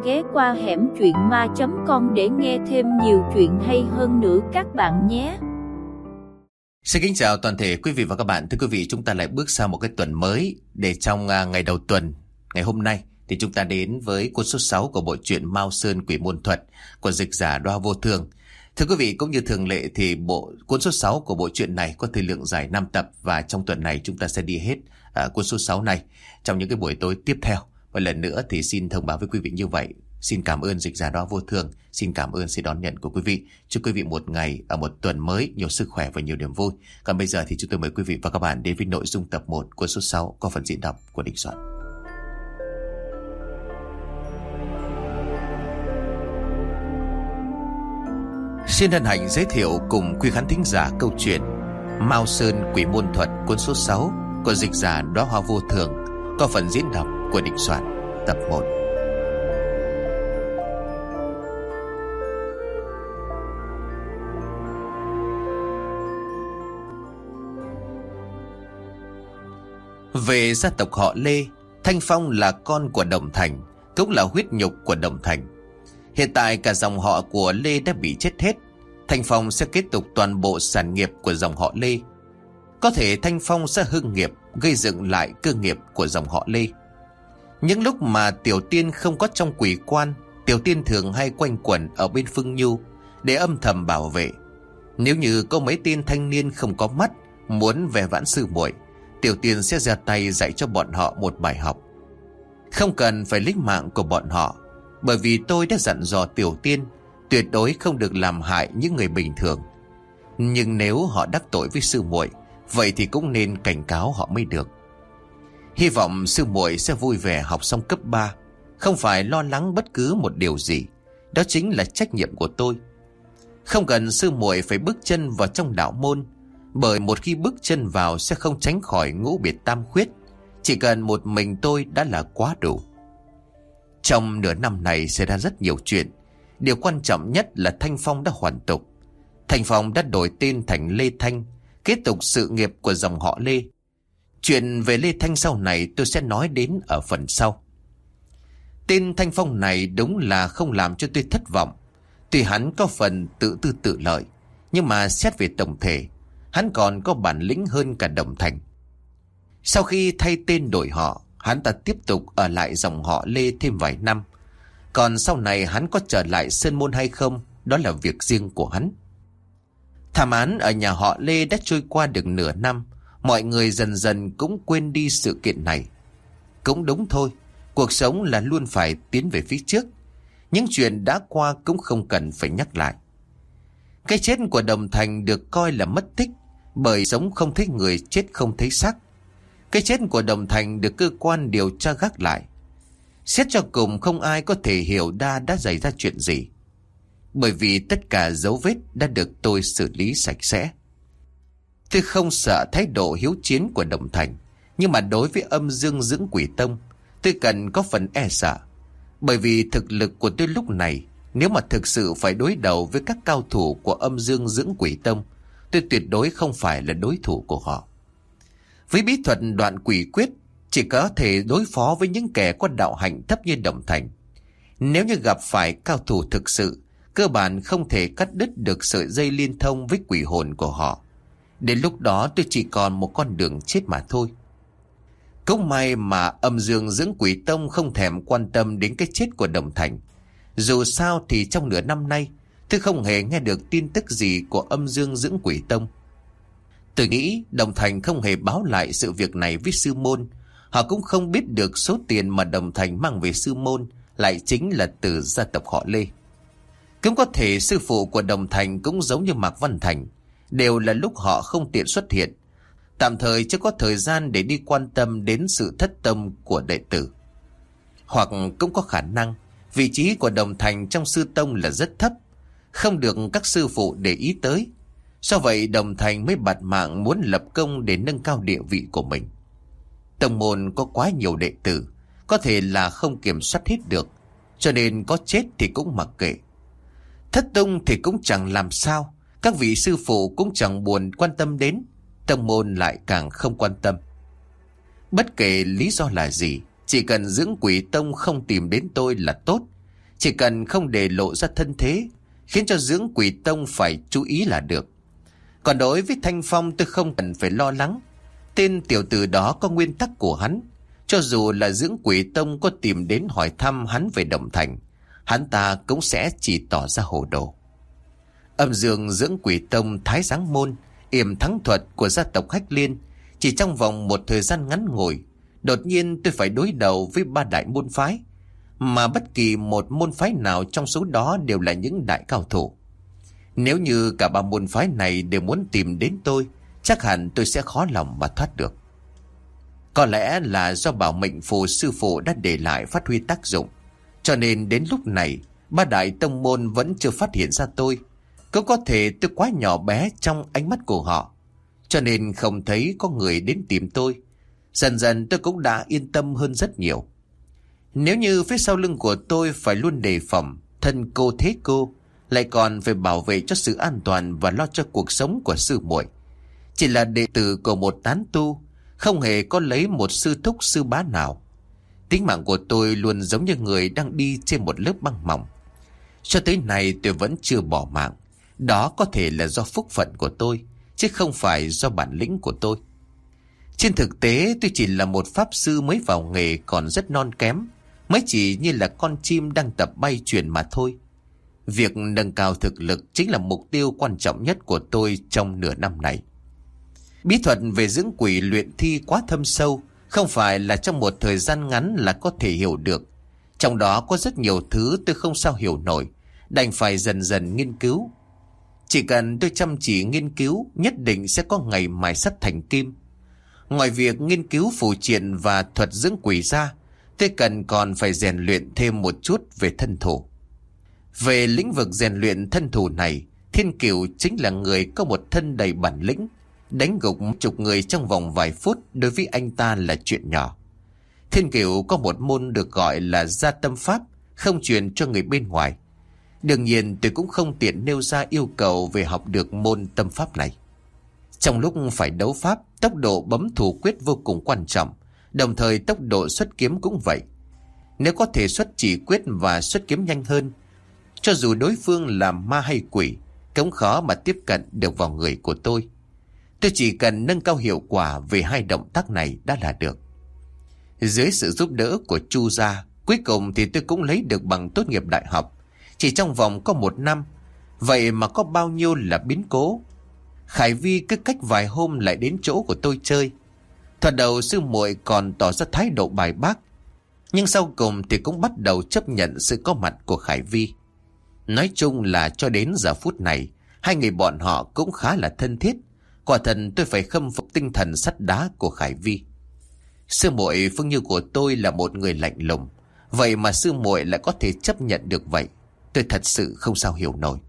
ghé qua hẻm truyện ma.com để nghe thêm nhiều chuyện hay hơn nữa các bạn nhé. Xin kính chào toàn thể quý vị và các bạn. Thưa quý vị, chúng ta lại bước sang một cái tuần mới. Để trong ngày đầu tuần, ngày hôm nay thì chúng ta đến với cuốn số 6 của bộ truyện Mao Sơn Quỷ Môn Thuật của dịch giả Đoa Vô Thường. Thưa quý vị, cũng như thường lệ thì cuốn số 6 của bộ truyện này có thời lượng dài 5 tập, và trong tuần này chúng ta sẽ đi hết cuốn số 6 này trong những cái buổi tối tiếp theo. Và lần nữa thì xin thông báo với quý vị như vậy. Xin cảm ơn dịch giả Đoa Vô Thường, xin cảm ơn sự đón nhận của quý vị. Chúc quý vị một ngày ở một tuần mới nhiều sức khỏe và nhiều niềm vui. Còn bây giờ thì chúng tôi mời quý vị và các bạn đến với nội dung tập 1 của số 6 có phần diễn đọc của Đình Soạn. Xin hân hạnh giới thiệu cùng quý khán thính giả câu chuyện Mao Sơn Quỷ Môn Thuật cuốn số 6 của dịch giả Đóa Hoa Vô Thường có phần diễn đọc của Đình Soạn tập 1. Về gia tộc họ Lê, Thanh Phong là con của Đồng Thành, cũng là huyết nhục của Đồng Thành. Hiện tại cả dòng họ của Lê đã bị chết hết. Thanh Phong sẽ kết tục toàn bộ sản nghiệp của dòng họ Lê. Có thể Thanh Phong sẽ hưng nghiệp, gây dựng lại cơ nghiệp của dòng họ Lê. Những lúc mà Tiểu Tiên không có trong quỷ quan, Tiểu Tiên thường hay quanh quẩn ở bên Phương Nhu để âm thầm bảo vệ. Nếu như có mấy tên thanh niên không có mắt muốn về vãn sư muội, Tiểu Tiên sẽ ra tay dạy cho bọn họ một bài học. Không cần phải lấy mạng của bọn họ, bởi vì tôi đã dặn dò Tiểu Tiên tuyệt đối không được làm hại những người bình thường. Nhưng nếu họ đắc tội với sư muội, vậy thì cũng nên cảnh cáo họ mới được. Hy vọng sư muội sẽ vui vẻ học xong cấp 3, không phải lo lắng bất cứ một điều gì. Đó chính là trách nhiệm của tôi. Không cần sư muội phải bước chân vào trong đạo môn, bởi một khi bước chân vào sẽ không tránh khỏi ngũ biệt tam khuyết. Chỉ cần một mình tôi đã là quá đủ. Trong nửa năm này xảy ra rất nhiều chuyện. Điều quan trọng nhất là Thanh Phong đã hoàn tục. Thanh Phong đã đổi tên thành Lê Thanh, kết tục sự nghiệp của dòng họ Lê. Chuyện về Lê Thanh sau này tôi sẽ nói đến ở phần sau. Tên Thanh Phong này đúng là không làm cho tôi thất vọng. Tuy hắn có phần tự tư tự lợi, nhưng mà xét về tổng thể, hắn còn có bản lĩnh hơn cả Đồng Thành. Sau khi thay tên đổi họ, hắn ta tiếp tục ở lại dòng họ Lê thêm vài năm. Còn sau này hắn có trở lại Sơn Môn hay không, đó là việc riêng của hắn. Thảm án ở nhà họ Lê đã trôi qua được nửa năm. Mọi người dần dần cũng quên đi sự kiện này. Cũng đúng thôi, cuộc sống là luôn phải tiến về phía trước. Những chuyện đã qua cũng không cần phải nhắc lại. Cái chết của Đồng Thành được coi là mất tích, bởi sống không thấy người, chết không thấy xác. Cái chết của Đồng Thành được cơ quan điều tra gác lại. Xét cho cùng không ai có thể hiểu đã xảy ra chuyện gì, bởi vì tất cả dấu vết đã được tôi xử lý sạch sẽ. Tôi không sợ thái độ hiếu chiến của Đồng Thành, nhưng mà đối với Âm Dương Dưỡng Quỷ Tông, tôi cần có phần e sợ. Bởi vì thực lực của tôi lúc này, nếu mà thực sự phải đối đầu với các cao thủ của Âm Dương Dưỡng Quỷ Tông, tôi tuyệt đối không phải là đối thủ của họ. Với bí thuật đoạn quỷ quyết, chỉ có thể đối phó với những kẻ có đạo hạnh thấp như Đồng Thành. Nếu như gặp phải cao thủ thực sự, cơ bản không thể cắt đứt được sợi dây liên thông với quỷ hồn của họ. Đến lúc đó tôi chỉ còn một con đường chết mà thôi. Cũng may mà Âm Dương Dưỡng Quỷ Tông không thèm quan tâm đến cái chết của Đồng Thành. Dù sao thì trong nửa năm nay, tôi không hề nghe được tin tức gì của Âm Dương Dưỡng Quỷ Tông. Tôi nghĩ Đồng Thành không hề báo lại sự việc này với sư môn. Họ cũng không biết được số tiền mà Đồng Thành mang về sư môn lại chính là từ gia tộc họ Lê. Cũng có thể sư phụ của Đồng Thành cũng giống như Mạc Văn Thành, đều là lúc họ không tiện xuất hiện, tạm thời chưa có thời gian để đi quan tâm đến sự thất tâm của đệ tử. Hoặc cũng có khả năng vị trí của Đồng Thành trong sư tông là rất thấp, không được các sư phụ để ý tới. Do vậy Đồng Thành mới bạt mạng muốn lập công để nâng cao địa vị của mình. Tông môn có quá nhiều đệ tử, có thể là không kiểm soát hết được, cho nên có chết thì cũng mặc kệ. Thất tung thì cũng chẳng làm sao, các vị sư phụ cũng chẳng buồn quan tâm đến, tông môn lại càng không quan tâm. Bất kể lý do là gì, chỉ cần Dưỡng Quỷ Tông không tìm đến tôi là tốt. Chỉ cần không để lộ ra thân thế, khiến cho Dưỡng Quỷ Tông phải chú ý là được. Còn đối với Thanh Phong tôi không cần phải lo lắng. Tên tiểu tử đó có nguyên tắc của hắn. Cho dù là Dưỡng Quỷ Tông có tìm đến hỏi thăm hắn về Đồng Thành, hắn ta cũng sẽ chỉ tỏ ra hồ đồ. Âm dương Dưỡng Quỷ Tông Thái Giáng Môn, yểm thắng thuật của gia tộc Hách Liên, chỉ trong vòng một thời gian ngắn ngủi, đột nhiên tôi phải đối đầu với 3 đại môn phái, mà bất kỳ một môn phái nào trong số đó đều là những đại cao thủ. Nếu như cả 3 môn phái này đều muốn tìm đến tôi, chắc hẳn tôi sẽ khó lòng mà thoát được. Có lẽ là do bảo mệnh phù sư phụ đã để lại phát huy tác dụng, cho nên đến lúc này 3 đại tông môn vẫn chưa phát hiện ra tôi. Cũng có thể tôi quá nhỏ bé trong ánh mắt của họ, cho nên không thấy có người đến tìm tôi. Dần dần tôi cũng đã yên tâm hơn rất nhiều. Nếu như phía sau lưng của tôi phải luôn đề phòng, thân cô thế cô, lại còn phải bảo vệ cho sự an toàn và lo cho cuộc sống của sư muội, chỉ là đệ tử của một tán tu, không hề có lấy một sư thúc sư bá nào. Tính mạng của tôi luôn giống như người đang đi trên một lớp băng mỏng. Cho tới nay tôi vẫn chưa bỏ mạng. Đó có thể là do phúc phận của tôi, chứ không phải do bản lĩnh của tôi. Trên thực tế tôi chỉ là một pháp sư mới vào nghề, còn rất non kém, mới chỉ như là con chim đang tập bay chuyển mà thôi. Việc nâng cao thực lực chính là mục tiêu quan trọng nhất của tôi trong nửa năm này. Bí thuật về dưỡng quỷ luyện thi quá thâm sâu, không phải là trong một thời gian ngắn là có thể hiểu được. Trong đó có rất nhiều thứ tôi không sao hiểu nổi, đành phải dần dần nghiên cứu. Chỉ cần tôi chăm chỉ nghiên cứu, nhất định sẽ có ngày mài sắt thành kim. Ngoài việc nghiên cứu phù triện và thuật dưỡng quỷ ra, tôi cần còn phải rèn luyện thêm một chút về thân thủ. Về lĩnh vực rèn luyện thân thủ này, Thiên Cửu chính là người có một thân đầy bản lĩnh. Đánh gục chục người trong vòng vài phút đối với anh ta là chuyện nhỏ. Thiên Cửu có một môn được gọi là gia tâm pháp, không truyền cho người bên ngoài. Đương nhiên tôi cũng không tiện nêu ra yêu cầu về học được môn tâm pháp này. Trong lúc phải đấu pháp, tốc độ bấm thủ quyết vô cùng quan trọng, đồng thời tốc độ xuất kiếm cũng vậy. Nếu có thể xuất chỉ quyết và xuất kiếm nhanh hơn, cho dù đối phương là ma hay quỷ, cũng khó mà tiếp cận được vào người của tôi. Tôi chỉ cần nâng cao hiệu quả về 2 động tác này đã là được. Dưới sự giúp đỡ của Chu gia, cuối cùng thì tôi cũng lấy được bằng tốt nghiệp đại học. Chỉ trong vòng có 1 năm. Vậy mà có bao nhiêu là biến cố. Khải Vi cứ cách vài hôm lại đến chỗ của tôi chơi. Thoạt đầu sư muội còn tỏ ra thái độ bài bác, nhưng sau cùng thì cũng bắt đầu chấp nhận sự có mặt của Khải Vi. Nói chung là cho đến giờ phút này, 2 người bọn họ cũng khá là thân thiết. Quả thật tôi phải khâm phục tinh thần sắt đá của Khải Vi. Sư muội Phương Như của tôi là một người lạnh lùng, vậy mà sư muội lại có thể chấp nhận được vậy. Tôi thật sự không sao hiểu nổi.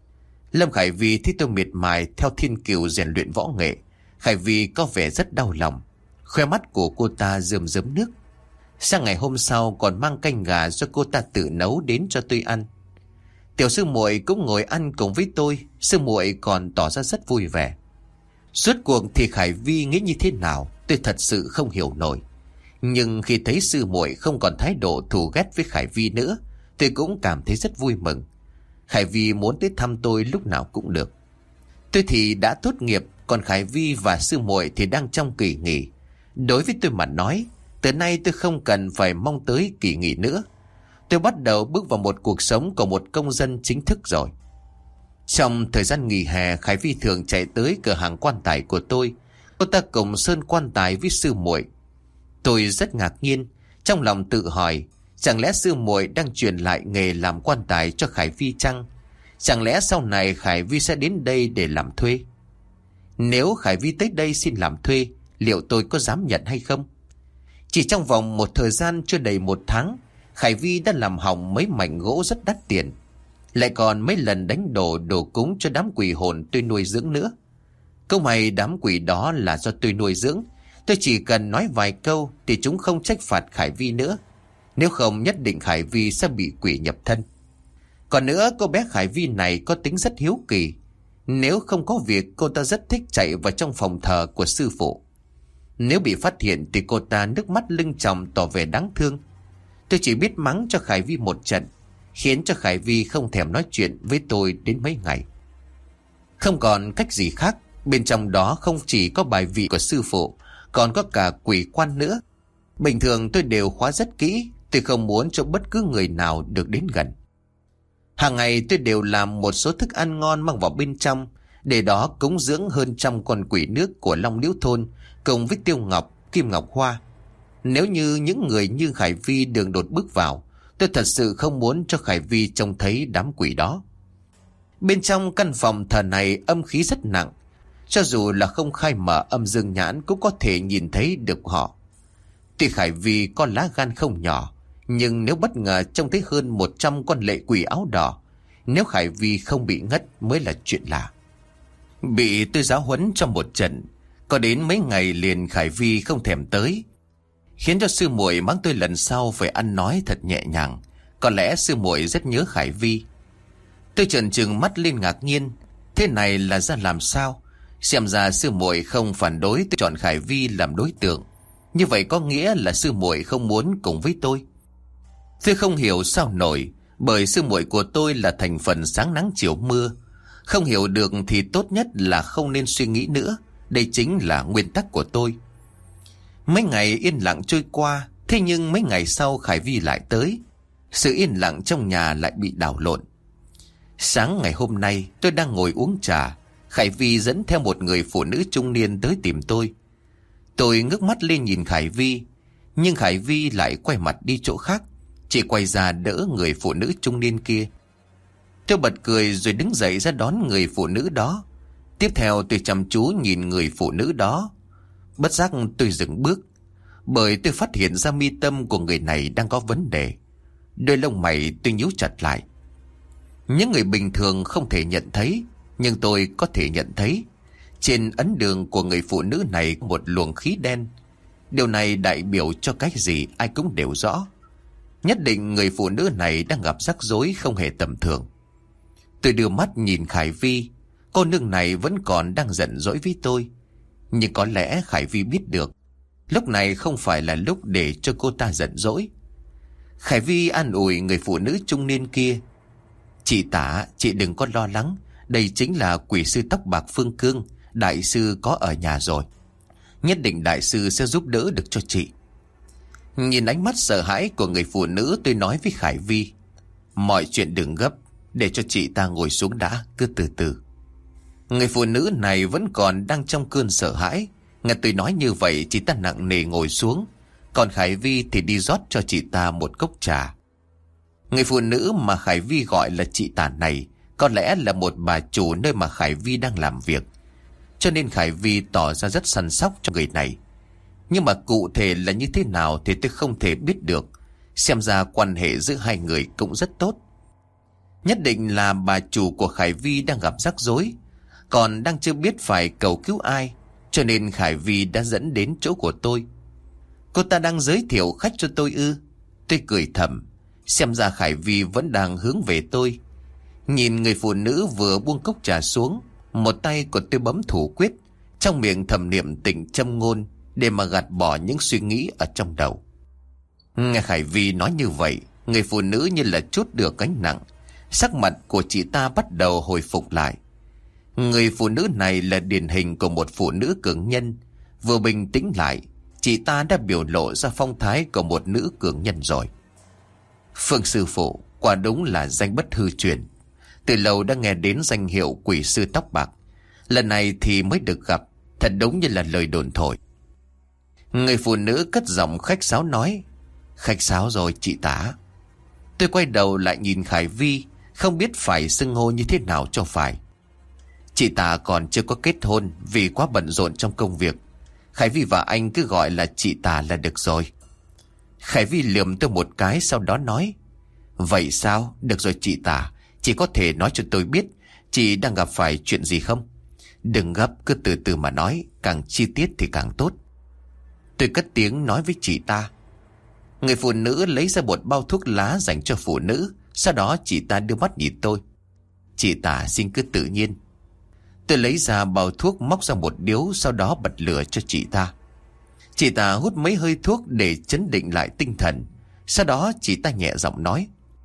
Lâm Khải Vi thấy tôi miệt mài theo Thiên Cửu rèn luyện võ nghệ. Khải Vi có vẻ rất đau lòng, khoe mắt của cô ta rơm rớm nước. Sang ngày hôm sau còn mang canh gà do cô ta tự nấu đến cho tôi ăn. Tiểu sư muội cũng ngồi ăn cùng với tôi. Sư muội còn tỏ ra rất vui vẻ. Suốt cuộc thì Khải Vi nghĩ như thế nào tôi thật sự không hiểu nổi. Nhưng khi thấy sư muội không còn thái độ thù ghét với Khải Vi nữa, tôi cũng cảm thấy rất vui mừng. Khải Vi muốn tới thăm tôi lúc nào cũng được. Tôi thì đã tốt nghiệp, còn Khải Vi và sư muội thì đang trong kỳ nghỉ. Đối với tôi mà nói, từ nay tôi không cần phải mong tới kỳ nghỉ nữa. Tôi bắt đầu bước vào một cuộc sống của một công dân chính thức rồi. Trong thời gian nghỉ hè, Khải Vi thường chạy tới cửa hàng quan tài của tôi. Cô ta cùng sơn quan tài với sư muội. Tôi rất ngạc nhiên, trong lòng tự hỏi, chẳng lẽ sư muội đang truyền lại nghề làm quan tài cho Khải Vi chăng? Chẳng lẽ sau này Khải Vi sẽ đến đây để làm thuê? Nếu Khải Vi tới đây xin làm thuê, liệu tôi có dám nhận hay không? Chỉ trong vòng một thời gian chưa đầy 1 tháng, Khải Vi đã làm hỏng mấy mảnh gỗ rất đắt tiền, lại còn mấy lần đánh đổ đồ cúng cho đám quỷ hồn tôi nuôi dưỡng nữa. Câu may đám quỷ đó là do tôi nuôi dưỡng. Tôi chỉ cần nói vài câu thì chúng không trách phạt Khải Vi nữa. Nếu không nhất định Khải Vi sẽ bị quỷ nhập thân. Còn nữa, cô bé Khải Vi này có tính rất hiếu kỳ. Nếu không có việc, cô ta rất thích chạy vào trong phòng thờ của sư phụ. Nếu bị phát hiện thì cô ta nước mắt lưng tròng tỏ vẻ đáng thương. Tôi chỉ biết mắng cho Khải Vi một trận. khiến cho Khải Vi không thèm nói chuyện với tôi đến mấy ngày. Không còn cách gì khác, bên trong đó không chỉ có bài vị của sư phụ, còn có cả quỷ quan nữa. Bình thường tôi đều khóa rất kỹ, tôi không muốn cho bất cứ người nào được đến gần. Hàng ngày tôi đều làm một số thức ăn ngon mang vào bên trong, để đó cúng dưỡng hơn 100 con quỷ nước của Long Liễu thôn cùng với Tiêu Ngọc, Kim Ngọc Hoa. Nếu như những người như Khải Vi đường đột bước vào, tôi thật sự không muốn cho Khải Vi trông thấy đám quỷ đó. Bên trong căn phòng thờ này âm khí rất nặng, cho dù là không khai mở âm dương nhãn cũng có thể nhìn thấy được họ. Tuy Khải Vi có lá gan không nhỏ, nhưng nếu bất ngờ trông thấy hơn 100 con lệ quỷ áo đỏ, nếu Khải Vi không bị ngất mới là chuyện lạ. Bị tôi giáo huấn trong một trận, có đến mấy ngày liền Khải Vi không thèm tới, khiến cho sư muội mắng tôi lần sau phải ăn nói thật nhẹ nhàng. Có lẽ sư muội rất nhớ Khải Vi. Tôi trợn trừng mắt lên ngạc nhiên, thế này là ra làm sao? Xem ra sư muội không phản đối tôi chọn Khải Vi làm đối tượng. Như vậy có nghĩa là sư muội không muốn cùng với tôi. Tôi không hiểu sao nổi, bởi sư muội của tôi là thành phần sáng nắng chiều mưa. Không hiểu được thì tốt nhất là không nên suy nghĩ nữa. Đây chính là nguyên tắc của tôi. Mấy ngày yên lặng trôi qua, thế nhưng mấy ngày sau Khải Vi lại tới. Sự yên lặng trong nhà lại bị đảo lộn. Sáng ngày hôm nay tôi đang ngồi uống trà, Khải Vi dẫn theo một người phụ nữ trung niên tới tìm tôi. Tôi ngước mắt lên nhìn Khải Vi, nhưng Khải Vi lại quay mặt đi chỗ khác, chỉ quay ra đỡ người phụ nữ trung niên kia. Tôi bật cười rồi đứng dậy ra đón người phụ nữ đó. Tiếp theo tôi chăm chú nhìn người phụ nữ đó. Bất giác tôi dừng bước, bởi tôi phát hiện ra mi tâm của người này đang có vấn đề. Đôi lông mày tôi nhíu chặt lại. Những người bình thường không thể nhận thấy, nhưng tôi có thể nhận thấy. Trên ấn đường của người phụ nữ này có một luồng khí đen. Điều này đại biểu cho cái gì ai cũng đều rõ. Nhất định người phụ nữ này đang gặp rắc rối không hề tầm thường. Tôi đưa mắt nhìn Khải Vi. Cô nương này vẫn còn đang giận dỗi với tôi. Nhưng có lẽ Khải Vi biết được lúc này không phải là lúc để cho cô ta giận dỗi. Khải Vi an ủi người phụ nữ trung niên kia. Chị Tả, chị đừng có lo lắng. Đây chính là quỷ sư tóc bạc Phương Cương. Đại sư có ở nhà rồi. Nhất định đại sư sẽ giúp đỡ được cho chị. Nhìn ánh mắt sợ hãi của người phụ nữ, tôi nói với Khải Vi. Mọi chuyện đừng gấp, để cho chị ta ngồi xuống đã, cứ từ từ. Người phụ nữ này vẫn còn đang trong cơn sợ hãi. Nghe tôi nói như vậy, chị ta nặng nề ngồi xuống. Còn Khải Vi thì đi rót cho chị ta một cốc trà. Người phụ nữ mà Khải Vi gọi là chị Tả này có lẽ là một bà chủ nơi mà Khải Vi đang làm việc, cho nên Khải Vi tỏ ra rất săn sóc cho người này. Nhưng mà cụ thể là như thế nào thì tôi không thể biết được. Xem ra quan hệ giữa hai người cũng rất tốt. Nhất định là bà chủ của Khải Vi đang gặp rắc rối, còn đang chưa biết phải cầu cứu ai, cho nên Khải Vi đã dẫn đến chỗ của tôi. Cô ta đang giới thiệu khách cho tôi ư? Tôi cười thầm. Xem ra Khải Vi vẫn đang hướng về tôi. Nhìn người phụ nữ vừa buông cốc trà xuống, một tay của tôi bấm thủ quyết, trong miệng thầm niệm tịnh châm ngôn để mà gạt bỏ những suy nghĩ ở trong đầu. Nghe Khải Vi nói như vậy, người phụ nữ như là trút được gánh nặng. Sắc mặt của chị ta bắt đầu hồi phục lại. Người phụ nữ này là điển hình của một phụ nữ cường nhân. Vừa bình tĩnh lại, chị ta đã biểu lộ ra phong thái của một nữ cường nhân rồi. Phương sư phụ, quả đúng là danh bất hư truyền. Từ lâu đã nghe đến danh hiệu quỷ sư tóc bạc. Lần này thì mới được gặp, thật đúng như là lời đồn thổi. Người phụ nữ cất giọng khách sáo nói. Khách sáo rồi chị Tả. Tôi quay đầu lại nhìn Khải Vi, không biết phải xưng hô như thế nào cho phải. Chị Tả còn chưa có kết hôn vì quá bận rộn trong công việc. Khải Vi và anh cứ gọi là chị Tả là được rồi. Khải Vi lườm tôi một cái, sau đó nói. Vậy sao? Được rồi chị Tả, chị có thể nói cho tôi biết chị đang gặp phải chuyện gì không? Đừng gấp, cứ từ từ mà nói, càng chi tiết thì càng tốt. Tôi cất tiếng nói với chị ta. Người phụ nữ lấy ra một bao thuốc lá dành cho phụ nữ. Sau đó chị ta đưa mắt nhìn tôi. Chị Tả xin cứ tự nhiên. Tôi lấy ra bao thuốc, móc ra một điếu, sau đó bật lửa cho chị ta. Chị ta hút mấy hơi thuốc để chấn định lại tinh thần. Sau đó chị ta nhẹ giọng nói.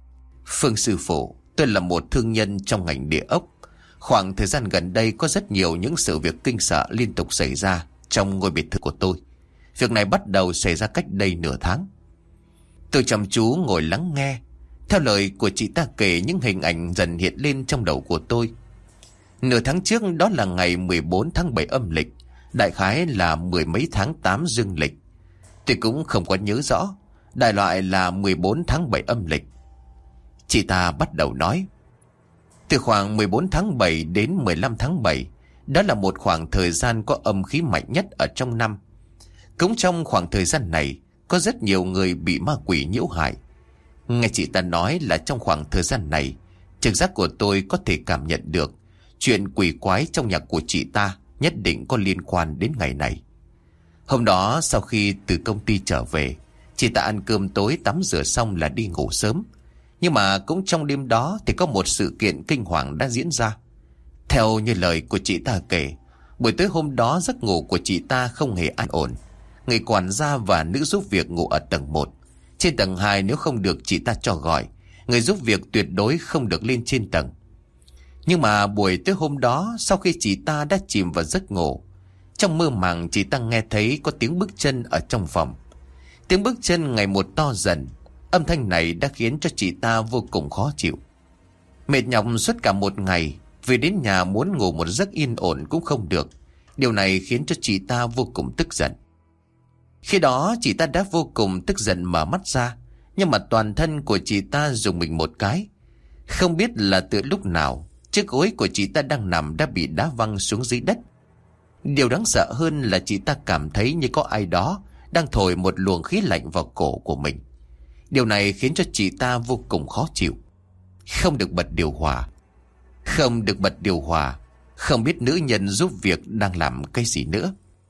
Phương sư phụ, tôi là một thương nhân trong ngành địa ốc. Khoảng thời gian gần đây có rất nhiều những sự việc kinh sợ liên tục xảy ra trong ngôi biệt thự của tôi. Việc này bắt đầu xảy ra cách đây nửa tháng. Tôi chăm chú ngồi lắng nghe. Theo lời của chị ta kể, những hình ảnh dần hiện lên trong đầu của tôi. Nửa tháng trước, đó là ngày 14 tháng 7 âm lịch, đại khái là 10 mấy tháng 8 dương lịch. Tôi cũng không có nhớ rõ, đại loại là 14 tháng 7 âm lịch. Chị ta bắt đầu nói: từ khoảng 14 tháng 7 đến 15 tháng 7, đó là một khoảng thời gian có âm khí mạnh nhất ở trong năm. Cũng trong khoảng thời gian này, có rất nhiều người bị ma quỷ nhiễu hại. Nghe chị ta nói là trong khoảng thời gian này, trực giác của tôi có thể cảm nhận được chuyện quỷ quái trong nhà của chị ta nhất định có liên quan đến ngày này. Hôm đó sau khi từ công ty trở về, chị ta ăn cơm tối tắm rửa xong là đi ngủ sớm. Nhưng mà cũng trong đêm đó thì có một sự kiện kinh hoàng đã diễn ra. Theo như lời của chị ta kể, buổi tối hôm đó giấc ngủ của chị ta không hề an ổn. Người quản gia và nữ giúp việc ngủ ở tầng 1. Trên tầng 2 nếu không được chị ta cho gọi, người giúp việc tuyệt đối không được lên trên tầng. Nhưng mà buổi tối hôm đó, sau khi chị ta đã chìm vào giấc ngủ, trong mơ màng chị ta nghe thấy có tiếng bước chân ở trong phòng. Tiếng bước chân ngày một to dần. Âm thanh này đã khiến cho chị ta vô cùng khó chịu. Mệt nhọc suốt cả một ngày, về đến nhà muốn ngủ một giấc yên ổn cũng không được. Điều này khiến cho chị ta vô cùng tức giận. Khi đó chị ta đã vô cùng tức giận mở mắt ra, nhưng mà toàn thân của chị ta rùng mình một cái. Không biết là từ lúc nào, chiếc gối của chị ta đang nằm đã bị đá văng xuống dưới đất. Điều đáng sợ hơn là chị ta cảm thấy như có ai đó đang thổi một luồng khí lạnh vào cổ của mình. Điều này khiến cho chị ta vô cùng khó chịu. Không được bật điều hòa. Không được bật điều hòa. Không biết nữ nhân giúp việc đang làm cái gì nữa.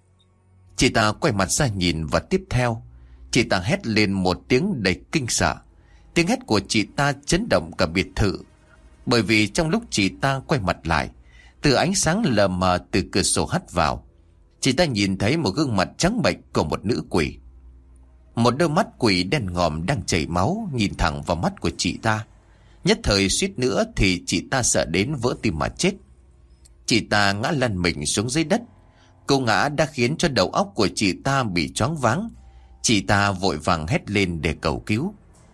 Chị ta quay mặt ra nhìn và tiếp theo, chị ta hét lên một tiếng đầy kinh sợ. Tiếng hét của chị ta chấn động cả biệt thự. Bởi vì trong lúc chị ta quay mặt lại, từ ánh sáng lờ mờ từ cửa sổ hắt vào, chị ta nhìn thấy một gương mặt trắng bệch của một nữ quỷ. Một đôi mắt quỷ đen ngòm đang chảy máu nhìn thẳng vào mắt của chị ta. Nhất thời suýt nữa thì chị ta sợ đến vỡ tim mà chết. Chị ta ngã lăn mình xuống dưới đất. Cô ngã đã khiến cho đầu óc của chị ta bị choáng váng. Chị ta vội vàng hét lên để cầu cứu.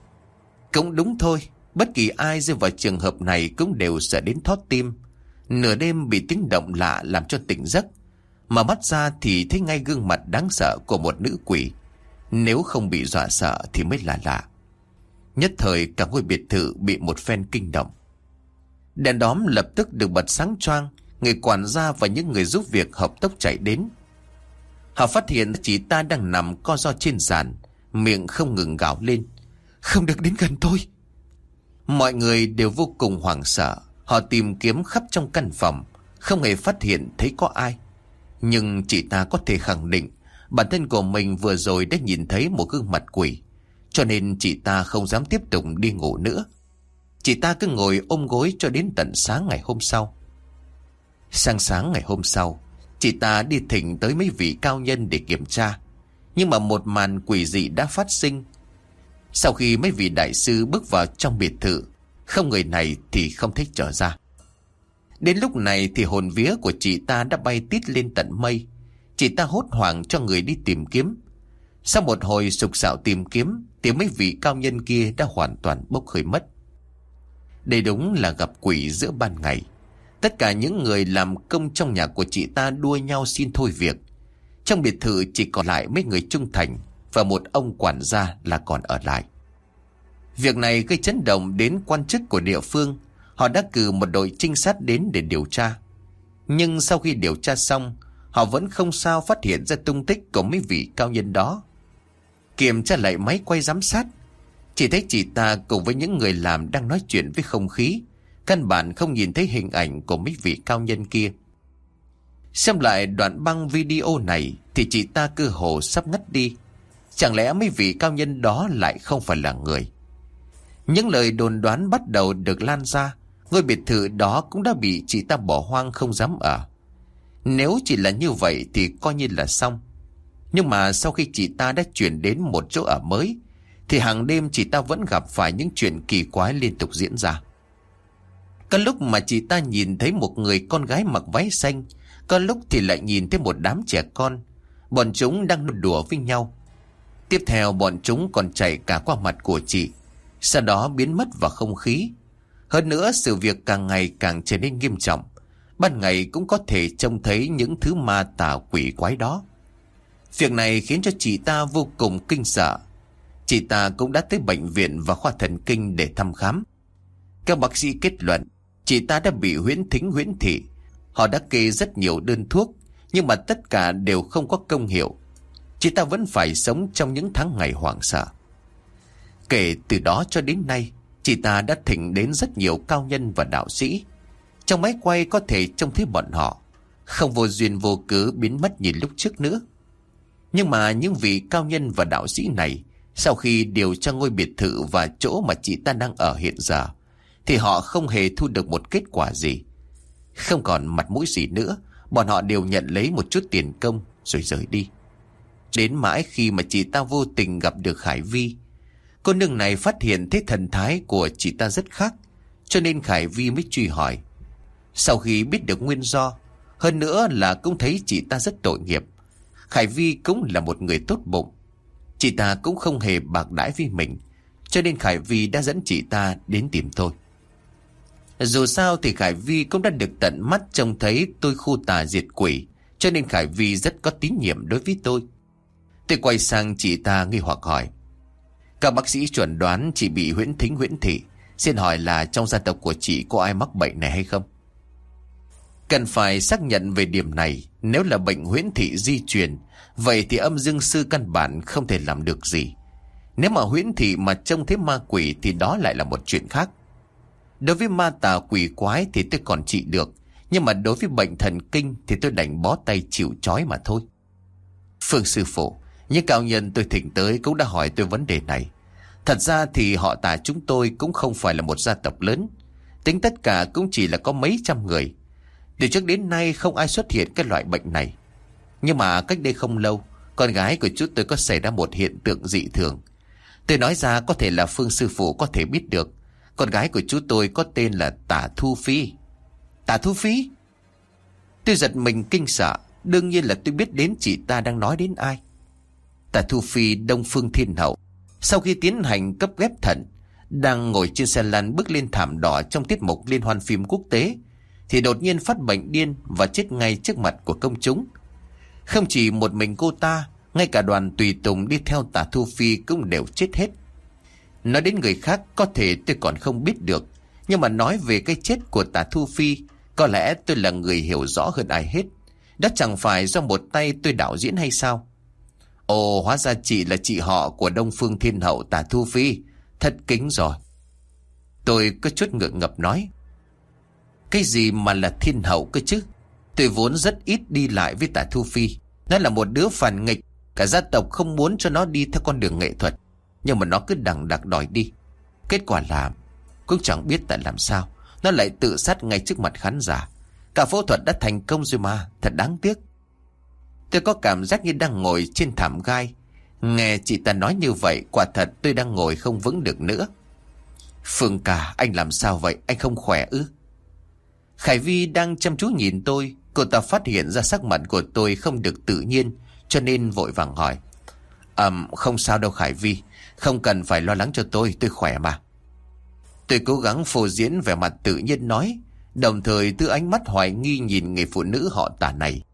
Cũng đúng thôi, bất kỳ ai rơi vào trường hợp này cũng đều sợ đến thót tim. Nửa đêm bị tiếng động lạ làm cho tỉnh giấc, mà mắt ra thì thấy ngay gương mặt đáng sợ của một nữ quỷ. Nếu không bị dọa sợ thì mới là lạ. Nhất thời cả ngôi biệt thự bị một phen kinh động. Đèn đóm lập tức được bật sáng choang. Người quản gia và những người giúp việc hợp tốc chạy đến. Họ phát hiện chị ta đang nằm co ro trên sàn, miệng không ngừng gào lên: không được đến gần tôi. Mọi người đều vô cùng hoảng sợ. Họ tìm kiếm khắp trong căn phòng, không hề phát hiện thấy có ai. Nhưng chị ta có thể khẳng định bản thân của mình vừa rồi đã nhìn thấy một gương mặt quỷ, cho nên chị ta không dám tiếp tục đi ngủ nữa. Chị ta cứ ngồi ôm gối cho đến tận sáng ngày hôm sau. Sáng ngày hôm sau, chị ta đi thỉnh tới mấy vị cao nhân để kiểm tra. Nhưng mà một màn quỷ dị đã phát sinh. Sau khi mấy vị đại sư bước vào trong biệt thự, không người này thì không thích trở ra. Đến lúc này thì hồn vía của chị ta đã bay tít lên tận mây. Chị ta hốt hoảng cho người đi tìm kiếm. Sau một hồi sục sạo tìm kiếm thì mấy vị cao nhân kia đã hoàn toàn bốc hơi mất. Đây đúng là gặp quỷ giữa ban ngày. Tất cả những người làm công trong nhà của chị ta đua nhau xin thôi việc. Trong biệt thự chỉ còn lại mấy người trung thành và một ông quản gia là còn ở lại. Việc này gây chấn động đến quan chức của địa phương. Họ đã cử một đội trinh sát đến để điều tra. Nhưng sau khi điều tra xong, họ vẫn không sao phát hiện ra tung tích của mấy vị cao nhân đó. Kiểm tra lại máy quay giám sát, chỉ thấy chị ta cùng với những người làm đang nói chuyện với không khí, căn bản không nhìn thấy hình ảnh của mấy vị cao nhân kia. Xem lại đoạn băng video này thì chị ta cơ hồ sắp ngất đi. Chẳng lẽ mấy vị cao nhân đó lại không phải là người? Những lời đồn đoán bắt đầu được lan ra. Ngôi biệt thự đó cũng đã bị chị ta bỏ hoang không dám ở. Nếu chỉ là như vậy thì coi như là xong. Nhưng mà sau khi chị ta đã chuyển đến một chỗ ở mới thì hàng đêm chị ta vẫn gặp phải những chuyện kỳ quái liên tục diễn ra. Có lúc mà chị ta nhìn thấy một người con gái mặc váy xanh, có lúc thì lại nhìn thấy một đám trẻ con. Bọn chúng đang đùa với nhau. Tiếp theo bọn chúng còn chạy cả qua mặt của chị, sau đó biến mất vào không khí. Hơn nữa sự việc càng ngày càng trở nên nghiêm trọng. Ban ngày cũng có thể trông thấy những thứ ma tà quỷ quái đó. Việc này khiến cho chị ta vô cùng kinh sợ. Chị ta cũng đã tới bệnh viện và khoa thần kinh để thăm khám. Các bác sĩ kết luận chị ta đã bị huyễn thính huyễn thị. Họ đã kê rất nhiều đơn thuốc, nhưng mà tất cả đều không có công hiệu. Chị ta vẫn phải sống trong những tháng ngày hoảng sợ. Kể từ đó cho đến nay, chị ta đã thỉnh đến rất nhiều cao nhân và đạo sĩ. Trong máy quay có thể trông thấy bọn họ, không vô duyên vô cớ biến mất như lúc trước nữa. Nhưng mà những vị cao nhân và đạo sĩ này, sau khi điều tra ngôi biệt thự và chỗ mà chị ta đang ở hiện giờ, thì họ không hề thu được một kết quả gì. Không còn mặt mũi gì nữa, bọn họ đều nhận lấy một chút tiền công rồi rời đi. Đến mãi khi mà chị ta vô tình gặp được Khải Vi. Cô nương này phát hiện thấy thần thái của chị ta rất khác, cho nên Khải Vi mới truy hỏi. Sau khi biết được nguyên do, hơn nữa là cũng thấy chị ta rất tội nghiệp, Khải Vi cũng là một người tốt bụng. Chị ta cũng không hề bạc đãi với mình, cho nên Khải Vi đã dẫn chị ta đến tìm tôi. Dù sao thì Khải Vi cũng đã được tận mắt trông thấy tôi khu tà diệt quỷ, cho nên Khải Vi rất có tín nhiệm đối với tôi. Tôi quay sang chị ta nghi hoặc hỏi. Các bác sĩ chuẩn đoán chị bị huyễn thính huyễn thị. Xin hỏi là trong gia tộc của chị có ai mắc bệnh này hay không? Cần phải xác nhận về điểm này. Nếu là bệnh huyễn thị di truyền, vậy thì âm dương sư căn bản không thể làm được gì. Nếu mà huyễn thị mà trông thấy ma quỷ thì đó lại là một chuyện khác. Đối với ma tà quỷ quái thì tôi còn trị được, nhưng mà đối với bệnh thần kinh thì tôi đành bó tay chịu trói mà thôi. Phương sư phụ, những cao nhân tôi thỉnh tới cũng đã hỏi tôi vấn đề này. Thật ra thì họ Tà chúng tôi cũng không phải là một gia tộc lớn, tính tất cả cũng chỉ là có mấy trăm người. Từ trước đến nay không ai xuất hiện cái loại bệnh này. Nhưng mà cách đây không lâu, con gái của chú tôi có xảy ra một hiện tượng dị thường. Tôi nói ra có thể là Phương sư phụ có thể biết được. Con gái của chú tôi có tên là Tả Thu Phi. Tả Thu Phi? Tôi giật mình kinh sợ. Đương nhiên là tôi biết đến chị ta đang nói đến ai. Tả Thu Phi Đông Phương Thiên Hậu, sau khi tiến hành cấp ghép thận, đang ngồi trên xe lăn bước lên thảm đỏ trong tiết mục liên hoan phim quốc tế, thì đột nhiên phát bệnh điên và chết ngay trước mặt của công chúng. Không chỉ một mình cô ta, ngay cả đoàn tùy tùng đi theo Tả Thu Phi cũng đều chết hết. Nói đến người khác có thể tôi còn không biết được, nhưng mà nói về cái chết của Tả Thu Phi, có lẽ tôi là người hiểu rõ hơn ai hết. Đó chẳng phải do một tay tôi đạo diễn hay sao? Ồ, hóa ra chị là chị họ của Đông Phương Thiên Hậu Tả Thu Phi. Thật kính rồi. Tôi có chút ngượng ngập nói. Cái gì mà là thiên hậu cơ chứ? Tôi vốn rất ít đi lại với Tả Thu Phi. Nó là một đứa phản nghịch. Cả gia tộc không muốn cho nó đi theo con đường nghệ thuật, nhưng mà nó cứ đằng đằng đòi đi. Kết quả là cũng chẳng biết tại làm sao nó lại tự sát ngay trước mặt khán giả. Cả phẫu thuật đã thành công rồi mà. Thật đáng tiếc. Tôi có cảm giác như đang ngồi trên thảm gai. Nghe chị ta nói như vậy, quả thật tôi đang ngồi không vững được nữa. Phương ca, anh làm sao vậy? Anh không khỏe ư? Khải Vi đang chăm chú nhìn tôi. Cô ta phát hiện ra sắc mặt của tôi không được tự nhiên, cho nên vội vàng hỏi. Không sao đâu Khải Vi. Không cần phải lo lắng cho tôi khỏe mà. Tôi cố gắng phô diễn vẻ mặt tự nhiên nói, đồng thời đưa ánh mắt hoài nghi nhìn người phụ nữ họ Tả này.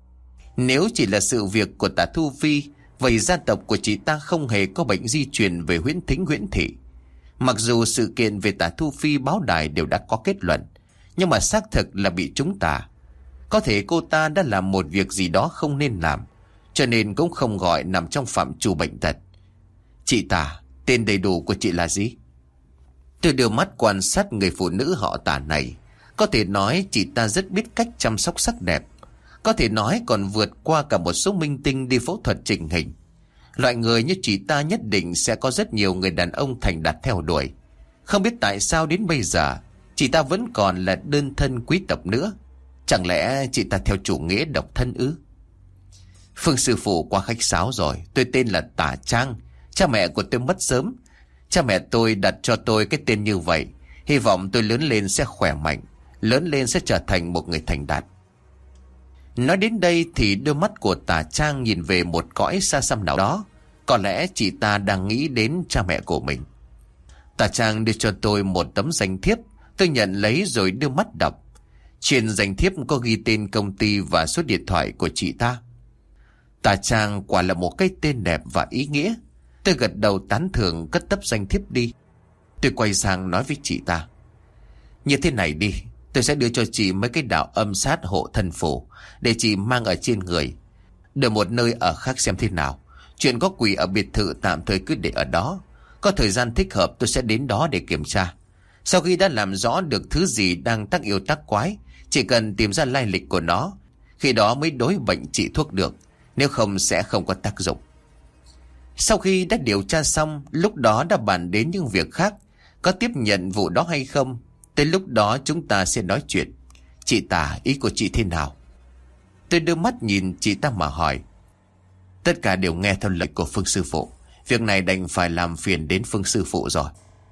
Nếu chỉ là sự việc của Tả Thu Phi, vậy gia tộc của chị ta không hề có bệnh di truyền về huyễn thính huyễn thị. Mặc dù sự kiện về Tả Thu Phi báo đài đều đã có kết luận, nhưng mà xác thực là bị trúng tà. Có thể cô ta đã làm một việc gì đó không nên làm, cho nên cũng không gọi nằm trong phạm trù bệnh tật. Chị Tả, tên đầy đủ của chị là gì? Tôi đưa mắt quan sát người phụ nữ họ Tả này. Có thể nói chị ta rất biết cách chăm sóc sắc đẹp. Có thể nói còn vượt qua cả một số minh tinh đi phẫu thuật chỉnh hình. Loại người như chị ta nhất định sẽ có rất nhiều người đàn ông thành đạt theo đuổi. Không biết tại sao đến bây giờ chị ta vẫn còn là đơn thân quý tộc nữa. Chẳng lẽ chị ta theo chủ nghĩa độc thân ư? Phương sư phụ quá khách sáo rồi. Tôi tên là Tả Trang, Cha mẹ của tôi mất sớm. Cha mẹ tôi đặt cho tôi cái tên như vậy, hy vọng tôi lớn lên sẽ khỏe mạnh, lớn lên sẽ trở thành một người thành đạt. Nói đến đây thì đôi mắt của Tà Trang nhìn về một cõi xa xăm nào đó. Có lẽ chị ta đang nghĩ đến cha mẹ của mình. Tà Trang đưa cho tôi một tấm danh thiếp. Tôi nhận lấy rồi đưa mắt đọc. Trên danh thiếp có ghi tên công ty và số điện thoại của chị ta. Tà Trang quả là một cái tên đẹp và ý nghĩa. Tôi gật đầu tán thưởng, cất tấm danh thiếp đi. Tôi quay sang nói với chị ta: như thế này đi, tôi sẽ đưa cho chị mấy cái đạo âm sát hộ thân phù để chị mang ở trên người, để một nơi ở khác xem thế nào. Chuyện có quỷ ở biệt thự tạm thời cứ để ở đó. Có thời gian thích hợp tôi sẽ đến đó để kiểm tra. Sau khi đã làm rõ được thứ gì đang tác yêu tác quái, chỉ cần tìm ra lai lịch của nó, khi đó mới đối bệnh trị thuốc được, nếu không sẽ không có tác dụng. Sau khi đã điều tra xong, lúc đó đã bàn đến những việc khác. Có tiếp nhận vụ đó hay không, tới lúc đó chúng ta sẽ nói chuyện. Chị Tà, ý của chị thế nào? Tôi đưa mắt nhìn chị ta mà hỏi. Tất cả đều nghe theo lệnh của Phương sư phụ. Việc này đành phải làm phiền đến Phương sư phụ rồi.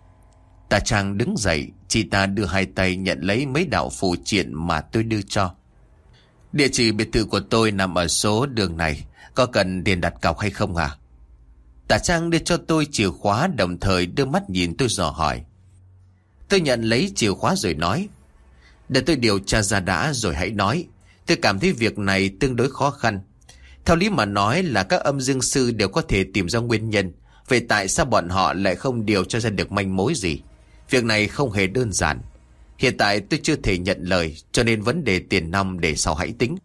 Tà Trang đứng dậy, chị ta đưa hai tay nhận lấy mấy đạo phù triện mà tôi đưa cho. Địa chỉ biệt thự của tôi nằm ở số đường này, có cần tiền đặt cọc hay không à? Tà Trang đưa cho tôi chìa khóa, đồng thời đưa mắt nhìn tôi dò hỏi. Tôi nhận lấy chìa khóa rồi nói: để tôi điều tra ra đã rồi hãy nói. Tôi cảm thấy việc này tương đối khó khăn. Theo lý mà nói là các âm dương sư đều có thể tìm ra nguyên nhân. Vậy tại sao bọn họ lại không điều tra ra được manh mối gì? Việc này không hề đơn giản. Hiện tại tôi chưa thể nhận lời, cho nên vấn đề tiền nong để sau hãy tính.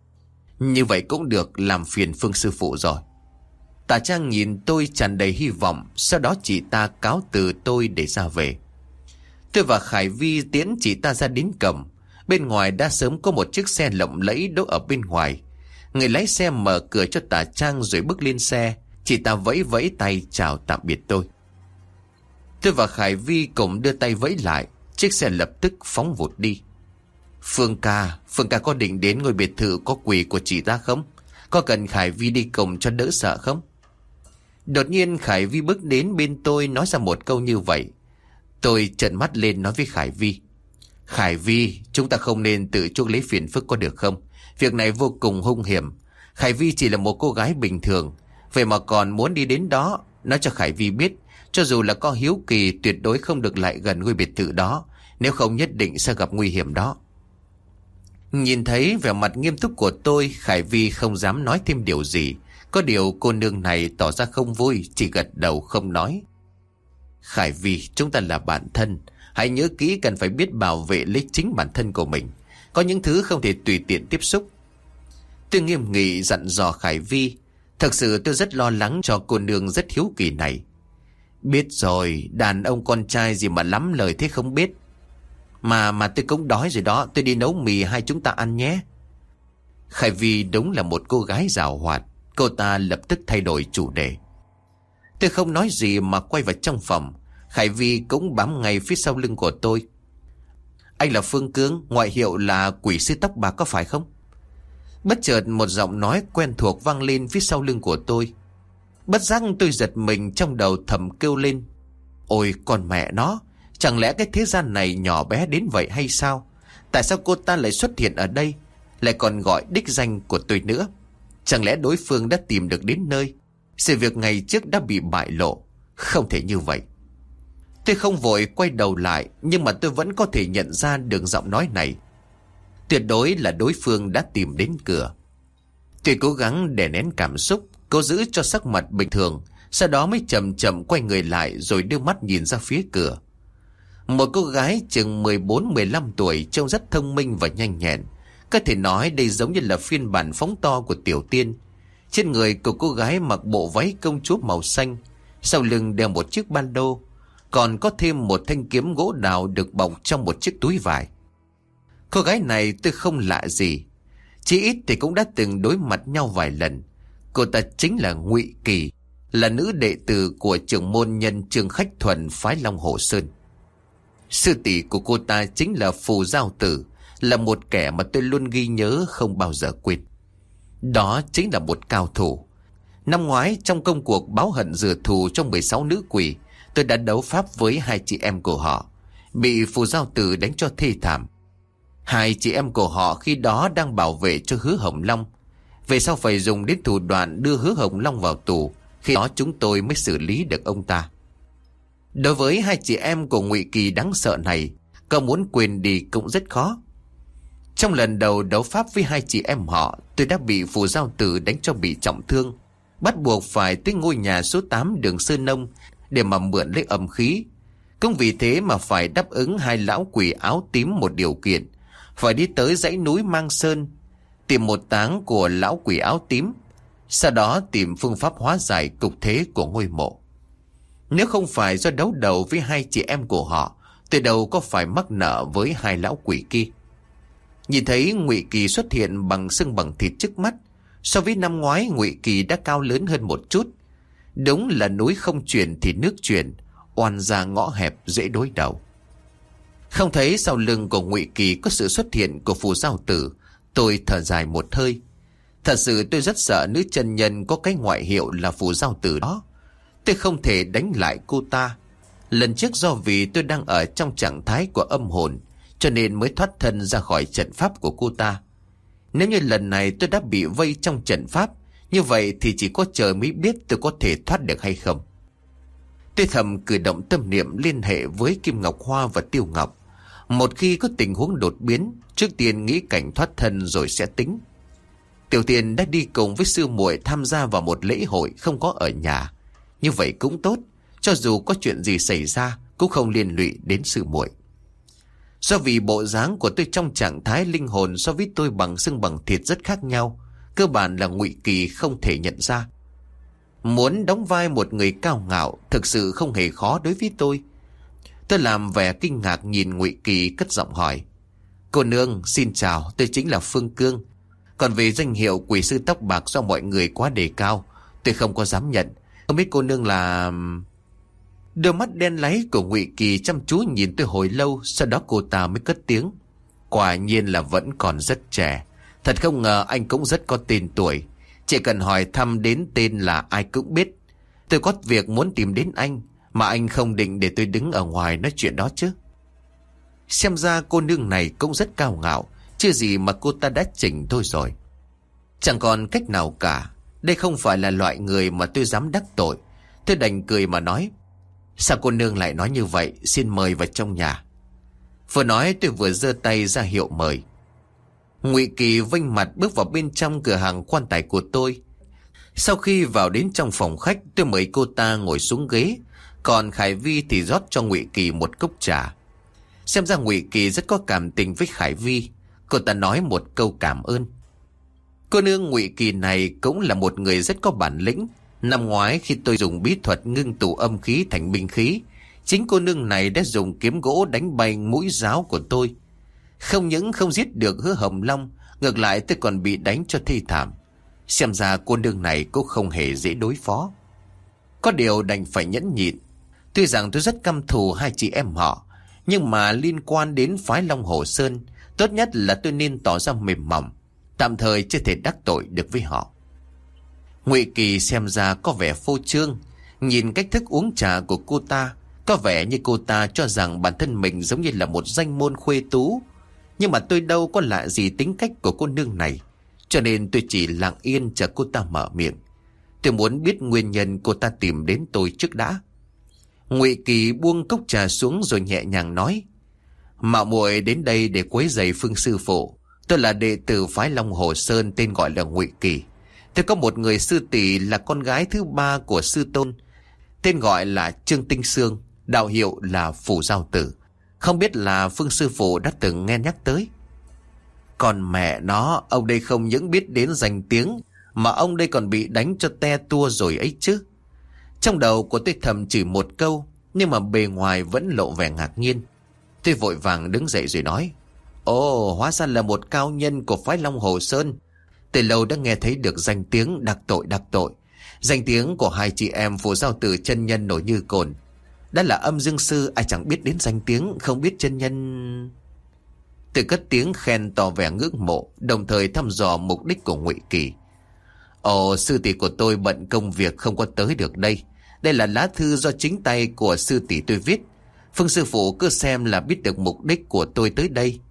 Như vậy cũng được, làm phiền Phương sư phụ rồi. Tà Trang nhìn tôi tràn đầy hy vọng. Sau đó chị ta cáo từ tôi để ra về. Tôi và Khải Vi tiễn chị ta ra đến cổng. Bên ngoài đã sớm có một chiếc xe lộng lẫy đỗ ở bên ngoài. Người lái xe mở cửa cho Tà Trang rồi bước lên xe. Chị ta vẫy vẫy tay chào tạm biệt tôi. Tôi và Khải Vi cùng đưa tay vẫy lại. Chiếc xe lập tức phóng vụt đi. Phương ca có định đến ngôi biệt thự có quỷ của chị ta không? Có cần Khải Vi đi cùng cho đỡ sợ không? Đột nhiên Khải Vi bước đến bên tôi nói ra một câu như vậy. Tôi trợn mắt lên nói với Khải Vi: Khải Vi, chúng ta không nên tự chuốc lấy phiền phức có được không? Việc này vô cùng hung hiểm. Khải Vi chỉ là một cô gái bình thường, vậy mà còn muốn đi đến đó. Nói cho Khải Vi biết, cho dù là có hiếu kỳ, tuyệt đối không được lại gần ngôi biệt thự đó, nếu không nhất định sẽ gặp nguy hiểm đó. Nhìn thấy vẻ mặt nghiêm túc của tôi, Khải Vi không dám nói thêm điều gì. Có điều cô nương này tỏ ra không vui, chỉ gật đầu không nói. Khải Vi, chúng ta là bạn thân, hãy nhớ kỹ cần phải biết bảo vệ lấy chính bản thân của mình. Có những thứ không thể tùy tiện tiếp xúc. Tôi nghiêm nghị dặn dò Khải Vi. Thật sự tôi rất lo lắng cho cô nương rất hiếu kỳ này. Biết rồi, đàn ông con trai gì mà lắm lời thế không biết. Mà tôi cũng đói rồi đó, tôi đi nấu mì hai chúng ta ăn nhé. Khải Vi đúng là một cô gái giàu hoạt. Cô ta lập tức thay đổi chủ đề. Tôi không nói gì mà quay vào trong phòng. Khải Vi cũng bám ngay phía sau lưng của tôi. Anh là Phương Cương, ngoại hiệu là quỷ sư tóc bạc có phải không? Bất chợt một giọng nói quen thuộc vang lên phía sau lưng của tôi. Bất giác tôi giật mình, trong đầu thầm kêu lên: ôi con mẹ nó, chẳng lẽ cái thế gian này nhỏ bé đến vậy hay sao? Tại sao cô ta lại xuất hiện ở đây, lại còn gọi đích danh của tôi nữa? Chẳng lẽ đối phương đã tìm được đến nơi? Sự việc ngày trước đã bị bại lộ. Không thể như vậy. Tôi không vội quay đầu lại, nhưng mà tôi vẫn có thể nhận ra được giọng nói này. Tuyệt đối là đối phương đã tìm đến cửa. Tôi cố gắng đè nén cảm xúc, cố giữ cho sắc mặt bình thường, sau đó mới chậm chậm quay người lại rồi đưa mắt nhìn ra phía cửa. Một cô gái chừng 14-15 tuổi, trông rất thông minh và nhanh nhẹn. Có thể nói đây giống như là phiên bản phóng to của Tiểu Tiên. Trên người của cô gái mặc bộ váy công chúa màu xanh, sau lưng đeo một chiếc ba lô, còn có thêm một thanh kiếm gỗ đào được bọc trong một chiếc túi vải. Cô gái này tôi không lạ gì, chỉ ít thì cũng đã từng đối mặt nhau vài lần. Cô ta chính là Ngụy Kỳ, là nữ đệ tử của trưởng môn nhân Trương Khách Thuần phái Long Hồ Sơn. Sư tỷ của cô ta chính là Phù Giao Tử, là một kẻ mà tôi luôn ghi nhớ không bao giờ quên. Đó chính là một cao thủ. Năm ngoái trong công cuộc báo hận rửa thù trong 16 nữ quỷ, tôi đã đấu pháp với hai chị em của họ, bị phù giao tử đánh cho thê thảm. Hai chị em của họ khi đó đang bảo vệ cho Hứa Hồng Long. Về sau phải dùng đến thủ đoạn đưa Hứa Hồng Long vào tù, khi đó chúng tôi mới xử lý được ông ta. Đối với hai chị em của Ngụy Kỳ đáng sợ này, cậu muốn quên đi cũng rất khó. Trong lần đầu đấu pháp với hai chị em họ, tôi đã bị phù giao tử đánh cho bị trọng thương, bắt buộc phải tới ngôi nhà số 8 đường Sơn Nông để mà mượn lấy âm khí. Cũng vì thế mà phải đáp ứng hai lão quỷ áo tím một điều kiện, phải đi tới dãy núi Mang Sơn, tìm một táng của lão quỷ áo tím, sau đó tìm phương pháp hóa giải cục thế của ngôi mộ. Nếu không phải do đấu đầu với hai chị em của họ, từ đầu có phải mắc nợ với hai lão quỷ kia. Nhìn thấy Ngụy Kỳ xuất hiện bằng xương bằng thịt trước mắt, so với năm ngoái Ngụy Kỳ đã cao lớn hơn một chút. Đúng là núi không chuyển thì nước chuyển, oan ra ngõ hẹp dễ đối đầu. Không thấy sau lưng của Ngụy Kỳ có sự xuất hiện của phù giao tử, tôi thở dài một hơi. Thật sự tôi rất sợ nữ chân nhân có cái ngoại hiệu là phù giao tử đó. Tôi không thể đánh lại cô ta. Lần trước do vì tôi đang ở trong trạng thái của âm hồn, cho nên mới thoát thân ra khỏi trận pháp của cô ta. Nếu như lần này tôi đã bị vây trong trận pháp, như vậy thì chỉ có trời mới biết tôi có thể thoát được hay không. Tôi thầm cử động tâm niệm liên hệ với Kim Ngọc Hoa và Tiêu Ngọc. Một khi có tình huống đột biến, trước tiên nghĩ cảnh thoát thân rồi sẽ tính. Tiểu Tiền đã đi cùng với sư muội tham gia vào một lễ hội không có ở nhà. Như vậy cũng tốt, cho dù có chuyện gì xảy ra cũng không liên lụy đến sư muội. Do vì bộ dáng của tôi trong trạng thái linh hồn so với tôi bằng xương bằng thịt rất khác nhau, cơ bản là Ngụy Kỳ không thể nhận ra. Muốn đóng vai một người cao ngạo thực sự không hề khó đối với tôi. Tôi làm vẻ kinh ngạc nhìn Ngụy Kỳ cất giọng hỏi: "Cô nương xin chào, tôi chính là Phương Cương. Còn về danh hiệu quỷ sư tóc bạc do mọi người quá đề cao, tôi không có dám nhận. Không biết cô nương là..." Đôi mắt đen láy của Ngụy Kỳ chăm chú nhìn tôi hồi lâu, sau đó cô ta mới cất tiếng: "Quả nhiên là vẫn còn rất trẻ. Thật không ngờ anh cũng rất có tên tuổi. Chỉ cần hỏi thăm đến tên là ai cũng biết. Tôi có việc muốn tìm đến anh, mà anh không định để tôi đứng ở ngoài nói chuyện đó chứ." Xem ra cô nương này cũng rất cao ngạo, chưa gì mà cô ta đã chỉnh tôi rồi. Chẳng còn cách nào cả, đây không phải là loại người mà tôi dám đắc tội. Tôi đành cười mà nói: "Sao cô nương lại nói như vậy, xin mời vào trong nhà." Vừa nói tôi vừa giơ tay ra hiệu mời. Ngụy Kỳ vênh mặt bước vào bên trong cửa hàng quan tài của tôi. Sau khi vào đến trong phòng khách, tôi mời cô ta ngồi xuống ghế, còn Khải Vi thì rót cho Ngụy Kỳ một cốc trà. Xem ra Ngụy Kỳ rất có cảm tình với Khải Vi. Cô ta nói một câu cảm ơn. Cô nương Ngụy Kỳ này cũng là một người rất có bản lĩnh. Năm ngoái khi tôi dùng bí thuật ngưng tụ âm khí thành binh khí, chính cô nương này đã dùng kiếm gỗ đánh bay mũi giáo của tôi. Không những không giết được Hứa Hồng Long, ngược lại tôi còn bị đánh cho thê thảm. Xem ra cô nương này cũng không hề dễ đối phó. Có điều đành phải nhẫn nhịn. Tuy rằng tôi rất căm thù hai chị em họ, nhưng mà liên quan đến phái Long Hồ Sơn, tốt nhất là tôi nên tỏ ra mềm mỏng, tạm thời chưa thể đắc tội được với họ. Ngụy Kỳ xem ra có vẻ phô trương. Nhìn cách thức uống trà của cô ta, có vẻ như cô ta cho rằng bản thân mình giống như là một danh môn khuê tú. Nhưng mà tôi đâu có lạ gì tính cách của cô nương này, cho nên tôi chỉ lặng yên chờ cô ta mở miệng. Tôi muốn biết nguyên nhân cô ta tìm đến tôi trước đã. Ngụy Kỳ buông cốc trà xuống rồi nhẹ nhàng nói: "Mạo muội đến đây để quấy rầy Phương sư phụ. Tôi là đệ tử phái Long Hồ Sơn, tên gọi là Ngụy Kỳ. Tôi có một người sư tỷ là con gái thứ ba của sư tôn, tên gọi là Trương Tinh Sương, đạo hiệu là Phù Giao Tử. Không biết là Phương sư phụ đã từng nghe nhắc tới." Còn mẹ nó, ông đây không những biết đến danh tiếng, mà ông đây còn bị đánh cho te tua rồi ấy chứ. Trong đầu của tôi thầm chửi một câu, nhưng mà bề ngoài vẫn lộ vẻ ngạc nhiên. Tôi vội vàng đứng dậy rồi nói: "Ồ, hóa ra là một cao nhân của phái Long Hồ Sơn. Từ lâu đã nghe thấy được danh tiếng đặc tội. Danh tiếng của hai chị em Phù Giao Tử chân nhân nổi như cồn. Đã là âm dương sư, ai chẳng biết đến danh tiếng, không biết chân nhân..." Tôi cất tiếng khen tỏ vẻ ngưỡng mộ, đồng thời thăm dò mục đích của Ngụy Kỳ. Ồ, sư tỷ của tôi bận công việc không có tới được đây. Đây là lá thư do chính tay của sư tỷ tôi viết. Phương sư phụ cứ xem là biết được mục đích của tôi tới đây.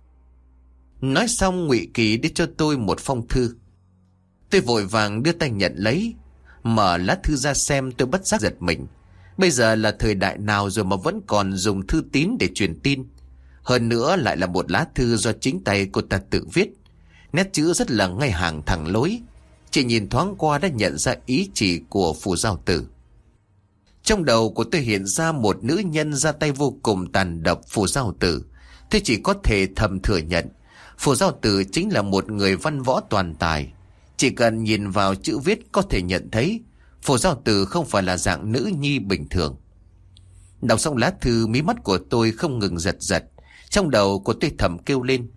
Nói xong Ngụy Kỳ đưa cho tôi một phong thư. Tôi vội vàng đưa tay nhận lấy. Mở lá thư ra xem tôi bất giác giật mình. Bây giờ là thời đại nào rồi mà vẫn còn dùng thư tín để truyền tin. Hơn nữa lại là một lá thư do chính tay cô ta tự viết. Nét chữ rất là ngay hàng thẳng lối. Chỉ nhìn thoáng qua đã nhận ra ý chỉ của Phù Giao Tử. Trong đầu của tôi hiện ra một nữ nhân ra tay vô cùng tàn độc Phù Giao Tử. Tôi chỉ có thể thầm thừa nhận Phù Giao Tử chính là một người văn võ toàn tài. Chỉ cần nhìn vào chữ viết có thể nhận thấy Phù Giao Tử không phải là dạng nữ nhi bình thường. Đọc xong lá thư, mí mắt của tôi không ngừng giật giật. Trong đầu của tôi thầm kêu lên: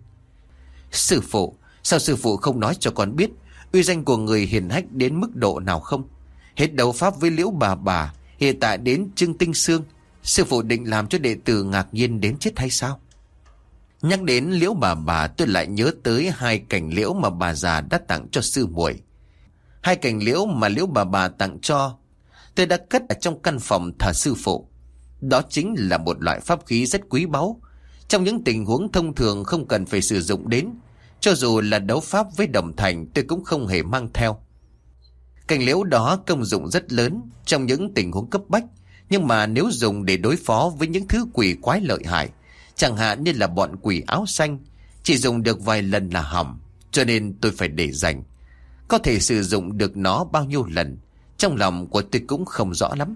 Sư phụ, sao sư phụ không nói cho con biết uy danh của người hiển hách đến mức độ nào không? Hết đấu pháp với Liễu bà, hiện tại đến Trương Tinh Xương, sư phụ định làm cho đệ tử ngạc nhiên đến chết hay sao? Nhắc đến Liễu bà, tôi lại nhớ tới 2 cành liễu mà bà già đã tặng cho sư muội. 2 cành liễu mà Liễu bà tặng cho tôi đã cất ở trong căn phòng thờ sư phụ. Đó chính là một loại pháp khí rất quý báu. Trong những tình huống thông thường không cần phải sử dụng đến. Cho dù là đấu pháp với Đồng Thành tôi cũng không hề mang theo. Cành liễu đó công dụng rất lớn trong những tình huống cấp bách. Nhưng mà nếu dùng để đối phó với những thứ quỷ quái lợi hại, chẳng hạn như là bọn quỷ áo xanh, chỉ dùng được vài lần là hỏng. Cho nên tôi phải để dành. Có thể sử dụng được nó bao nhiêu lần, trong lòng của tôi cũng không rõ lắm.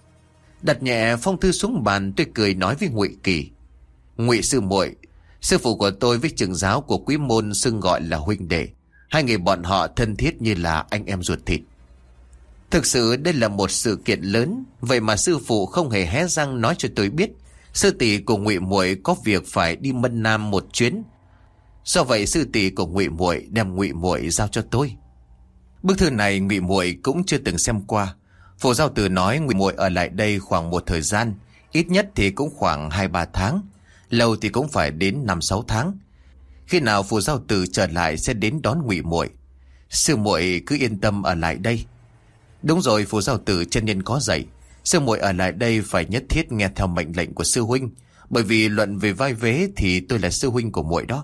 Đặt nhẹ phong thư xuống bàn, tôi cười nói với Ngụy Kỳ: Ngụy sư muội, sư phụ của tôi với trưởng giáo của Quý môn xưng gọi là huynh đệ. 2 người bọn họ thân thiết như là anh em ruột thịt. Thực sự đây là một sự kiện lớn, vậy mà sư phụ không hề hé răng nói cho tôi biết sư tỷ của Ngụy muội có việc phải đi Mân Nam một chuyến. Do vậy sư tỷ của Ngụy muội đem Ngụy muội giao cho tôi. Bức thư này Ngụy muội cũng chưa từng xem qua. Phù Giao Tử nói Ngụy muội ở lại đây khoảng một thời gian, ít nhất thì cũng khoảng 2-3 tháng, lâu thì cũng phải đến 5-6 tháng. Khi nào Phù Giao Tử trở lại sẽ đến đón Ngụy muội. Sư muội cứ yên tâm ở lại đây. Đúng rồi Phù Giao Tử chân nhân có dạy, sư muội ở lại đây phải nhất thiết nghe theo mệnh lệnh của sư huynh, bởi vì luận về vai vế thì tôi là sư huynh của muội đó.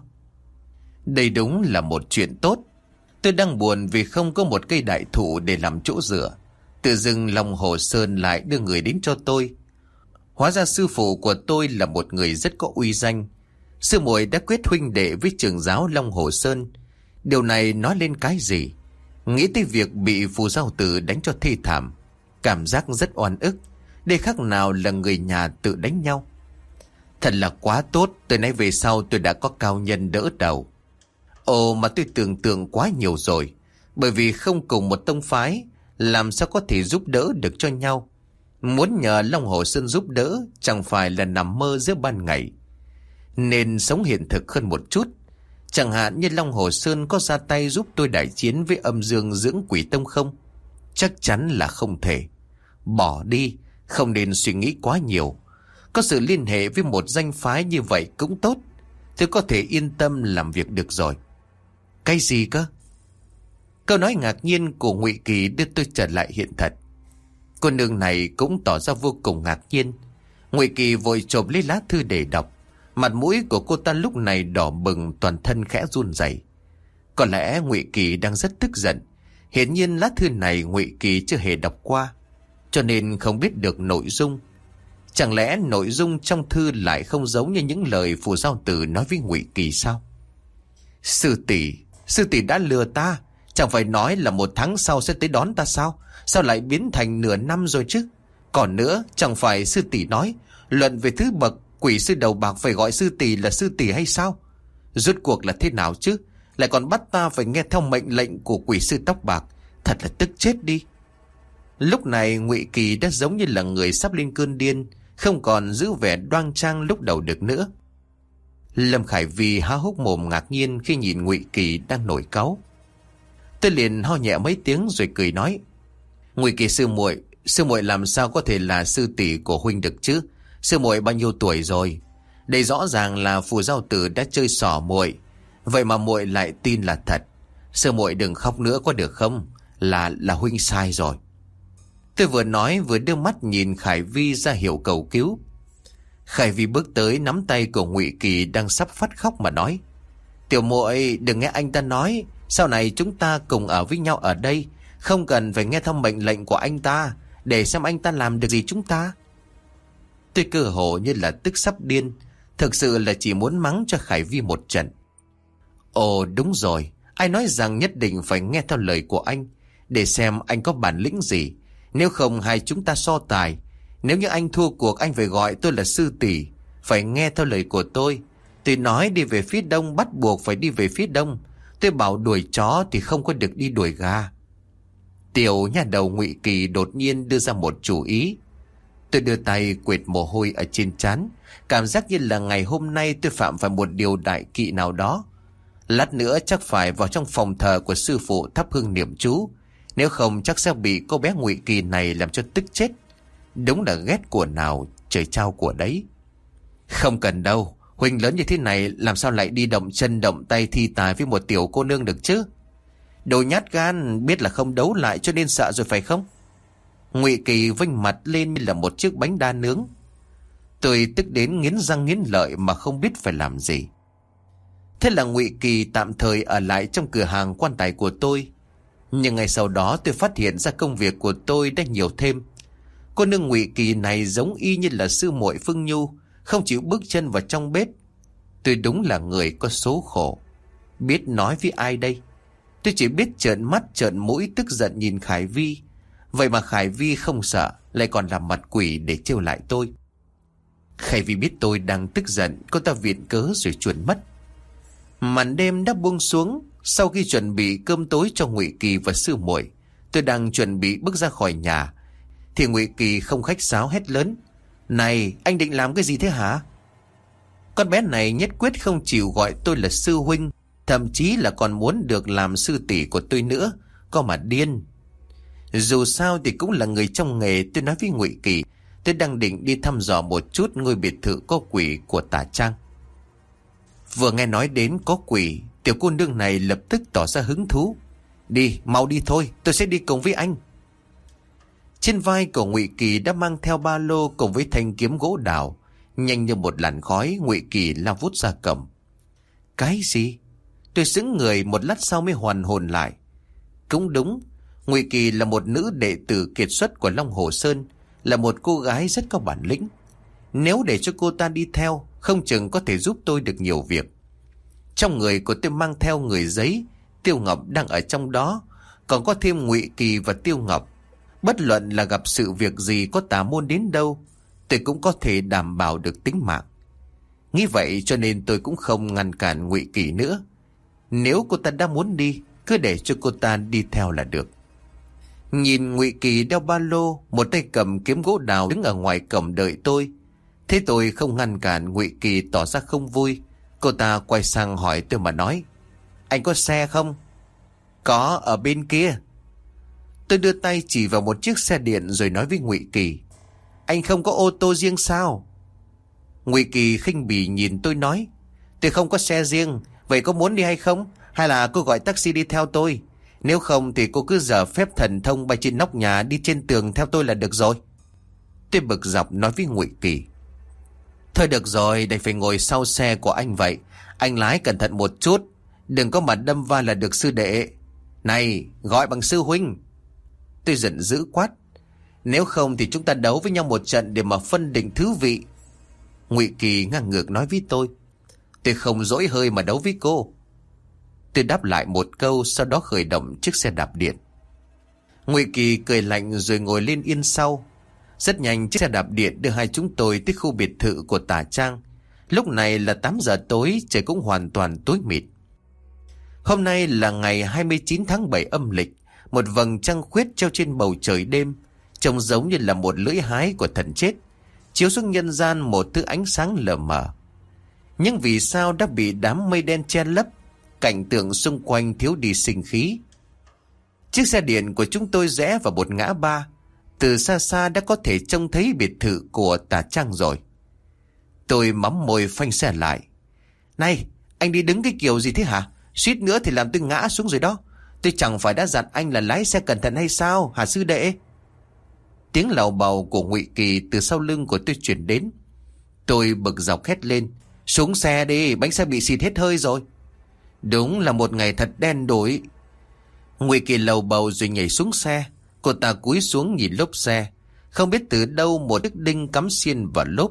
Đây đúng là một chuyện tốt. Tôi đang buồn vì không có một cây đại thụ để làm chỗ dựa. Tự dưng Long Hồ Sơn lại đưa người đến cho tôi. Hóa ra sư phụ của tôi là một người rất có uy danh. Sư muội đã quyết huynh đệ với trưởng giáo Long Hồ Sơn. Điều này nói lên cái gì? Nghĩ tới việc bị Phù Giao Tử đánh cho thê thảm, cảm giác rất oan ức. Đây khác nào là người nhà tự đánh nhau. Thật là quá tốt, từ nay về sau tôi đã có cao nhân đỡ đầu. Ồ mà tôi tưởng tượng quá nhiều rồi. Bởi vì không cùng một tông phái, làm sao có thể giúp đỡ được cho nhau. Muốn nhờ Long Hồ Sơn giúp đỡ chẳng phải là nằm mơ giữa ban ngày. Nên sống hiện thực hơn một chút. Chẳng hạn như Long Hồ Sơn có ra tay giúp tôi đại chiến với âm dương dưỡng quỷ tông không? Chắc chắn là không thể. Bỏ đi, không nên suy nghĩ quá nhiều. Có sự liên hệ với một danh phái như vậy cũng tốt. Tôi có thể yên tâm làm việc được rồi. Cái gì cơ? Câu nói ngạc nhiên của Ngụy Kỳ đưa tôi trở lại hiện thật. Cô nương này cũng tỏ ra vô cùng ngạc nhiên. Ngụy Kỳ vội chộp lấy lá thư để đọc. Mặt mũi của cô ta lúc này đỏ bừng, toàn thân khẽ run rẩy. Có lẽ Ngụy Kỳ đang rất tức giận. Hiển nhiên lá thư này Ngụy Kỳ chưa hề đọc qua, cho nên không biết được nội dung. Chẳng lẽ nội dung trong thư lại không giống như những lời Phù Giao Tử nói với Ngụy Kỳ sao? Sư tỷ đã lừa ta. Chẳng phải nói là 1 tháng sau sẽ tới đón ta sao? Sao lại biến thành nửa năm rồi chứ? Còn nữa, chẳng phải sư tỷ nói luận về thứ bậc quỷ sư đầu bạc phải gọi sư tỷ là sư tỷ hay sao? Rốt cuộc là thế nào chứ? Lại còn bắt ta phải nghe theo mệnh lệnh của quỷ sư tóc bạc. Thật là tức chết đi. Lúc này Ngụy Kỳ đã giống như là người sắp lên cơn điên, không còn giữ vẻ đoan trang lúc đầu được nữa. Lâm Khải Vi há hốc mồm ngạc nhiên khi nhìn Ngụy Kỳ đang nổi cáu. Tôi liền ho nhẹ mấy tiếng rồi cười nói: Ngụy Kỳ sư muội làm sao có thể là sư tỷ của huynh được chứ? Sư muội bao nhiêu tuổi rồi? Đây rõ ràng là Phù Giao Tử đã chơi xỏ muội, vậy mà muội lại tin là thật. Sư muội đừng khóc nữa có được không? Là huynh sai rồi. Tôi vừa nói vừa đưa mắt nhìn Khải Vi ra hiệu cầu cứu. Khải Vi bước tới nắm tay của Ngụy Kỳ đang sắp phát khóc mà nói: Tiểu muội đừng nghe anh ta nói, sau này chúng ta cùng ở với nhau ở đây, không cần phải nghe theo mệnh lệnh của anh ta, để xem anh ta làm được gì chúng ta. Tôi cơ hồ như là tức sắp điên, thực sự là chỉ muốn mắng cho Khải Vi một trận. Ồ đúng rồi, ai nói rằng nhất định phải nghe theo lời của anh, để xem anh có bản lĩnh gì. Nếu không hai chúng ta so tài. Nếu như anh thua cuộc, anh phải gọi tôi là sư tỷ, phải nghe theo lời của tôi. Tôi nói đi về phía đông, bắt buộc phải đi về phía đông. Tôi bảo đuổi chó thì không có được đi đuổi gà. Tiểu nhà đầu Ngụy Kỳ đột nhiên đưa ra một chủ ý. Tôi đưa tay quệt mồ hôi ở trên trán, cảm giác như là ngày hôm nay tôi phạm phải một điều đại kỵ nào đó. Lát nữa chắc phải vào trong phòng thờ của sư phụ thắp hương niệm chú, nếu không chắc sẽ bị cô bé Ngụy Kỳ này làm cho tức chết. Đúng là ghét của nào trời trao của đấy. Không cần đâu, huynh lớn như thế này làm sao lại đi động chân động tay thi tài với một tiểu cô nương được chứ? Đồ nhát gan, biết là không đấu lại cho nên sợ rồi phải không? Ngụy Kỳ vênh mặt lên như là một chiếc bánh đa nướng. Tôi tức đến nghiến răng nghiến lợi mà không biết phải làm gì. Thế là Ngụy Kỳ tạm thời ở lại trong cửa hàng quan tài của tôi. Nhưng ngày sau đó tôi phát hiện ra công việc của tôi đã nhiều thêm. Cô nương Ngụy Kỳ này giống y như là sư muội Phương Nhu, không chịu bước chân vào trong bếp. Tôi đúng là người có số khổ. Biết nói với ai đây? Tôi chỉ biết trợn mắt trợn mũi tức giận nhìn Khải Vi. Vậy mà Khải Vi không sợ, lại còn làm mặt quỷ để trêu lại tôi. Khải Vi biết tôi đang tức giận, cô ta viện cớ rồi chuồn mất. Màn đêm đã buông xuống. Sau khi chuẩn bị cơm tối cho Ngụy Kỳ và sư muội, tôi đang chuẩn bị bước ra khỏi nhà thì Ngụy Kỳ không khách sáo hét lớn: Này, anh định làm cái gì thế hả? Con bé này nhất quyết không chịu gọi tôi là sư huynh, thậm chí là còn muốn được làm sư tỷ của tôi nữa. Có mà điên. Dù sao thì cũng là người trong nghề. Tôi nói với Ngụy Kỳ tôi đang định đi thăm dò một chút ngôi biệt thự có quỷ của Tả Trang. Vừa nghe nói đến có quỷ, tiểu cô nương này lập tức tỏ ra hứng thú. Đi, mau đi thôi, tôi sẽ đi cùng với anh. Trên vai của Ngụy Kỳ đã mang theo ba lô cùng với thanh kiếm gỗ đào. Nhanh như một làn khói, Ngụy Kỳ lao vút ra cổng. Cái gì? Tôi sững người một lát sau mới hoàn hồn lại. Cũng đúng, Ngụy Kỳ là một nữ đệ tử kiệt xuất của Long Hồ Sơn, là một cô gái rất có bản lĩnh. Nếu để cho cô ta đi theo, không chừng có thể giúp tôi được nhiều việc. Trong người của tôi mang theo người giấy, Tiêu Ngọc đang ở trong đó, còn có thêm Ngụy Kỳ và Tiêu Ngọc. Bất luận là gặp sự việc gì có tà môn đến đâu, tôi cũng có thể đảm bảo được tính mạng. Nghĩ vậy cho nên tôi cũng không ngăn cản Ngụy Kỳ nữa. Nếu cô ta đã muốn đi, cứ để cho cô ta đi theo là được. Nhìn Ngụy Kỳ đeo ba lô, một tay cầm kiếm gỗ đào đứng ở ngoài cổng đợi tôi. Thế tôi không ngăn cản, Ngụy Kỳ tỏ ra không vui. Cô ta quay sang hỏi tôi mà nói: Anh có xe không? Có, ở bên kia. Tôi đưa tay chỉ vào một chiếc xe điện rồi nói với Ngụy Kỳ: Anh không có ô tô riêng sao? Ngụy Kỳ khinh bỉ nhìn tôi nói: Tôi không có xe riêng, vậy có muốn đi hay không? Hay là cô gọi taxi đi theo tôi? Nếu không thì cô cứ dở phép thần thông bay trên nóc nhà, đi trên tường theo tôi là được rồi. Tôi bực dọc nói với Ngụy Kỳ: Thôi được rồi, đành phải ngồi sau xe của anh vậy. Anh lái cẩn thận một chút, đừng có mà đâm va là được sư đệ. Này, gọi bằng sư huynh. Tôi giận dữ quát: Nếu không thì chúng ta đấu với nhau một trận để mà phân định thứ vị. Ngụy Kỳ ngang ngược nói với tôi: Tôi không dỗi hơi mà đấu với cô. Tôi đáp lại một câu, sau đó khởi động chiếc xe đạp điện. Ngụy Kỳ cười lạnh rồi ngồi lên yên sau. Rất nhanh chiếc xe đạp điện đưa hai chúng tôi tới khu biệt thự của Tả Trang. Lúc này là 8 giờ tối, trời cũng hoàn toàn tối mịt. Hôm nay là ngày 29 tháng 7 âm lịch. Một vầng trăng khuyết treo trên bầu trời đêm, trông giống như là một lưỡi hái của thần chết, chiếu xuống nhân gian một thứ ánh sáng lờ mờ. Nhưng vì sao đã bị đám mây đen che lấp, cảnh tượng xung quanh thiếu đi sinh khí. Chiếc xe điện của chúng tôi rẽ vào một ngã ba. Từ xa xa đã có thể trông thấy biệt thự của Tả Trang rồi. Tôi mắm môi phanh xe lại. Này, anh đi đứng cái kiểu gì thế hả? Suýt nữa thì làm tôi ngã xuống rồi đó. Tôi chẳng phải đã dặn anh là lái xe cẩn thận hay sao hả sư đệ? Tiếng làu bầu của Ngụy Kỳ từ sau lưng của tôi chuyển đến. Tôi bực dọc hét lên: xuống xe đi, bánh xe bị xịt hết hơi rồi. Đúng là một ngày thật đen đủi. Ngụy Kỳ lầu bầu rồi nhảy xuống xe. Cô ta cúi xuống nhìn lốp xe. Không biết từ đâu một chiếc đinh cắm xiên vào lốp.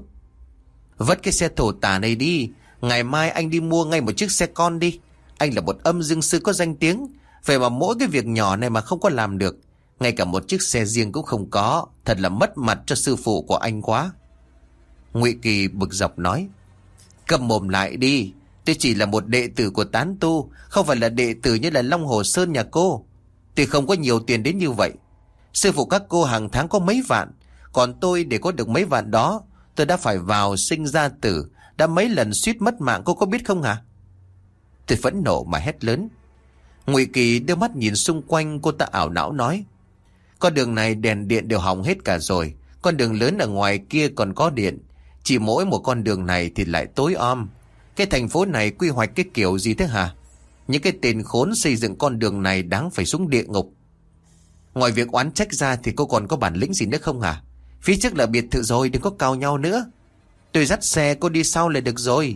Vất cái xe thổ tả này đi, ngày mai anh đi mua ngay một chiếc xe con đi. Anh là một âm dương sư có danh tiếng, vậy mà mỗi cái việc nhỏ này mà không có làm được, ngay cả một chiếc xe riêng cũng không có, thật là mất mặt cho sư phụ của anh quá. Ngụy Kỳ bực dọc nói: câm mồm lại đi, tôi chỉ là một đệ tử của tán tu, không phải là đệ tử như là Long Hồ Sơn nhà cô. Tôi không có nhiều tiền đến như vậy. Sư phụ các cô hàng tháng có mấy vạn, còn tôi để có được mấy vạn đó, tôi đã phải vào sinh ra tử, đã mấy lần suýt mất mạng, cô có biết không hả? Tôi phẫn nộ mà hét lớn. Ngụy Kỳ đưa mắt nhìn xung quanh, cô ta ảo não nói: con đường này đèn điện đều hỏng hết cả rồi, con đường lớn ở ngoài kia còn có điện, chỉ mỗi một con đường này thì lại tối om. Cái thành phố này quy hoạch cái kiểu gì thế hả? Những cái tên khốn xây dựng con đường này đáng phải xuống địa ngục. Ngoài việc oán trách ra thì cô còn có bản lĩnh gì nữa không hả? Phía trước là biệt thự rồi, đừng có cào nhau nữa. Tôi dắt xe, cô đi sau là được rồi.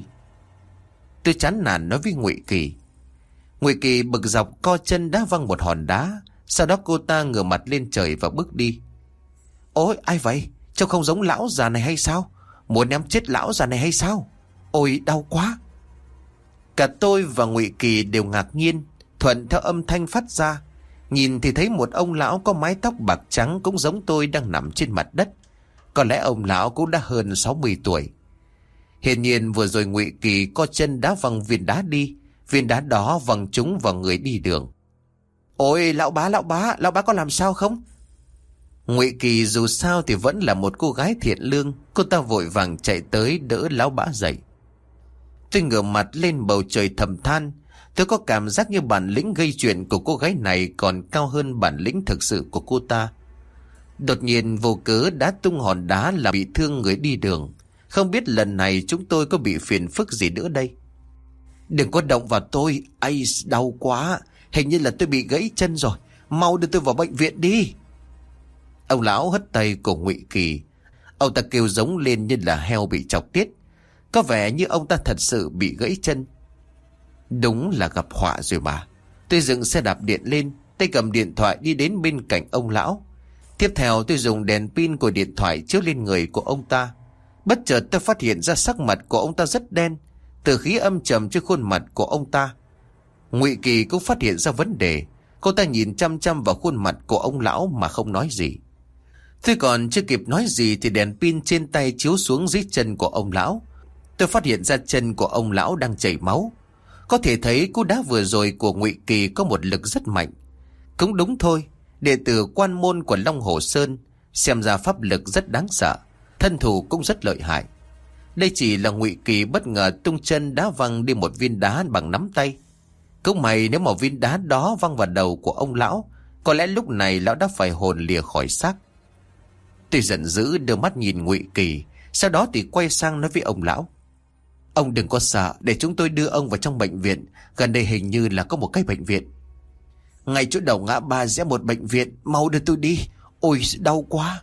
Tôi chán nản nói với Ngụy Kỳ. Ngụy Kỳ bực dọc co chân đá văng một hòn đá. Sau đó cô ta ngửa mặt lên trời và bước đi. Ôi ai vậy? Trông không giống lão già này hay sao? Muốn ném chết lão già này hay sao? Ôi đau quá. Cả tôi và Ngụy Kỳ đều ngạc nhiên. Thuận theo âm thanh phát ra, nhìn thì thấy một ông lão có mái tóc bạc trắng cũng giống tôi đang nằm trên mặt đất. Có lẽ ông lão cũng đã hơn 60 tuổi. Hiển nhiên vừa rồi Ngụy Kỳ co chân đá văng viên đá đi. Viên đá đó văng trúng vào người đi đường. Ôi lão bá có làm sao không? Ngụy Kỳ dù sao thì vẫn là một cô gái thiện lương. Cô ta vội vàng chạy tới đỡ lão bá dậy. Tôi ngửa mặt lên bầu trời thầm than. Tôi có cảm giác như bản lĩnh gây chuyện của cô gái này còn cao hơn bản lĩnh thực sự của cô ta. Đột nhiên vô cớ đá tung hòn đá làm bị thương người đi đường. Không biết lần này chúng tôi có bị phiền phức gì nữa đây. Đừng có động vào tôi, ai đau quá. Hình như là tôi bị gãy chân rồi, mau đưa tôi vào bệnh viện đi. Ông lão hất tay của Ngụy Kỳ. Ông ta kêu giống lên như là heo bị chọc tiết. Có vẻ như ông ta thật sự bị gãy chân. Đúng là gặp họa rồi mà. Tôi dựng xe đạp điện lên, tay cầm điện thoại đi đến bên cạnh ông lão. Tiếp theo tôi dùng đèn pin của điện thoại chiếu lên người của ông ta. Bất chợt tôi phát hiện ra sắc mặt của ông ta rất đen, từ khí âm trầm trên khuôn mặt của ông ta. Ngụy Kỳ cũng phát hiện ra vấn đề. Cô ta nhìn chăm chăm vào khuôn mặt của ông lão mà không nói gì. Tôi còn chưa kịp nói gì thì đèn pin trên tay chiếu xuống dưới chân của ông lão. Tôi phát hiện ra chân của ông lão đang chảy máu. Có thể thấy cú đá vừa rồi của Ngụy Kỳ có một lực rất mạnh. Cũng đúng thôi, đệ tử quan môn của Long Hồ Sơn, xem ra pháp lực rất đáng sợ, thân thủ cũng rất lợi hại. Đây chỉ là Ngụy Kỳ bất ngờ tung chân đá văng đi một viên đá bằng nắm tay. Cũng may nếu một viên đá đó văng vào đầu của ông lão, có lẽ lúc này lão đã phải hồn lìa khỏi xác. Tôi giận dữ đưa mắt nhìn Ngụy Kỳ, sau đó thì quay sang nói với ông lão: ông đừng có sợ, để chúng tôi đưa ông vào trong bệnh viện. Gần đây hình như là có một cái bệnh viện. Ngay chỗ đầu ngã ba rẽ một bệnh viện, mau đưa tôi đi. Ôi đau quá.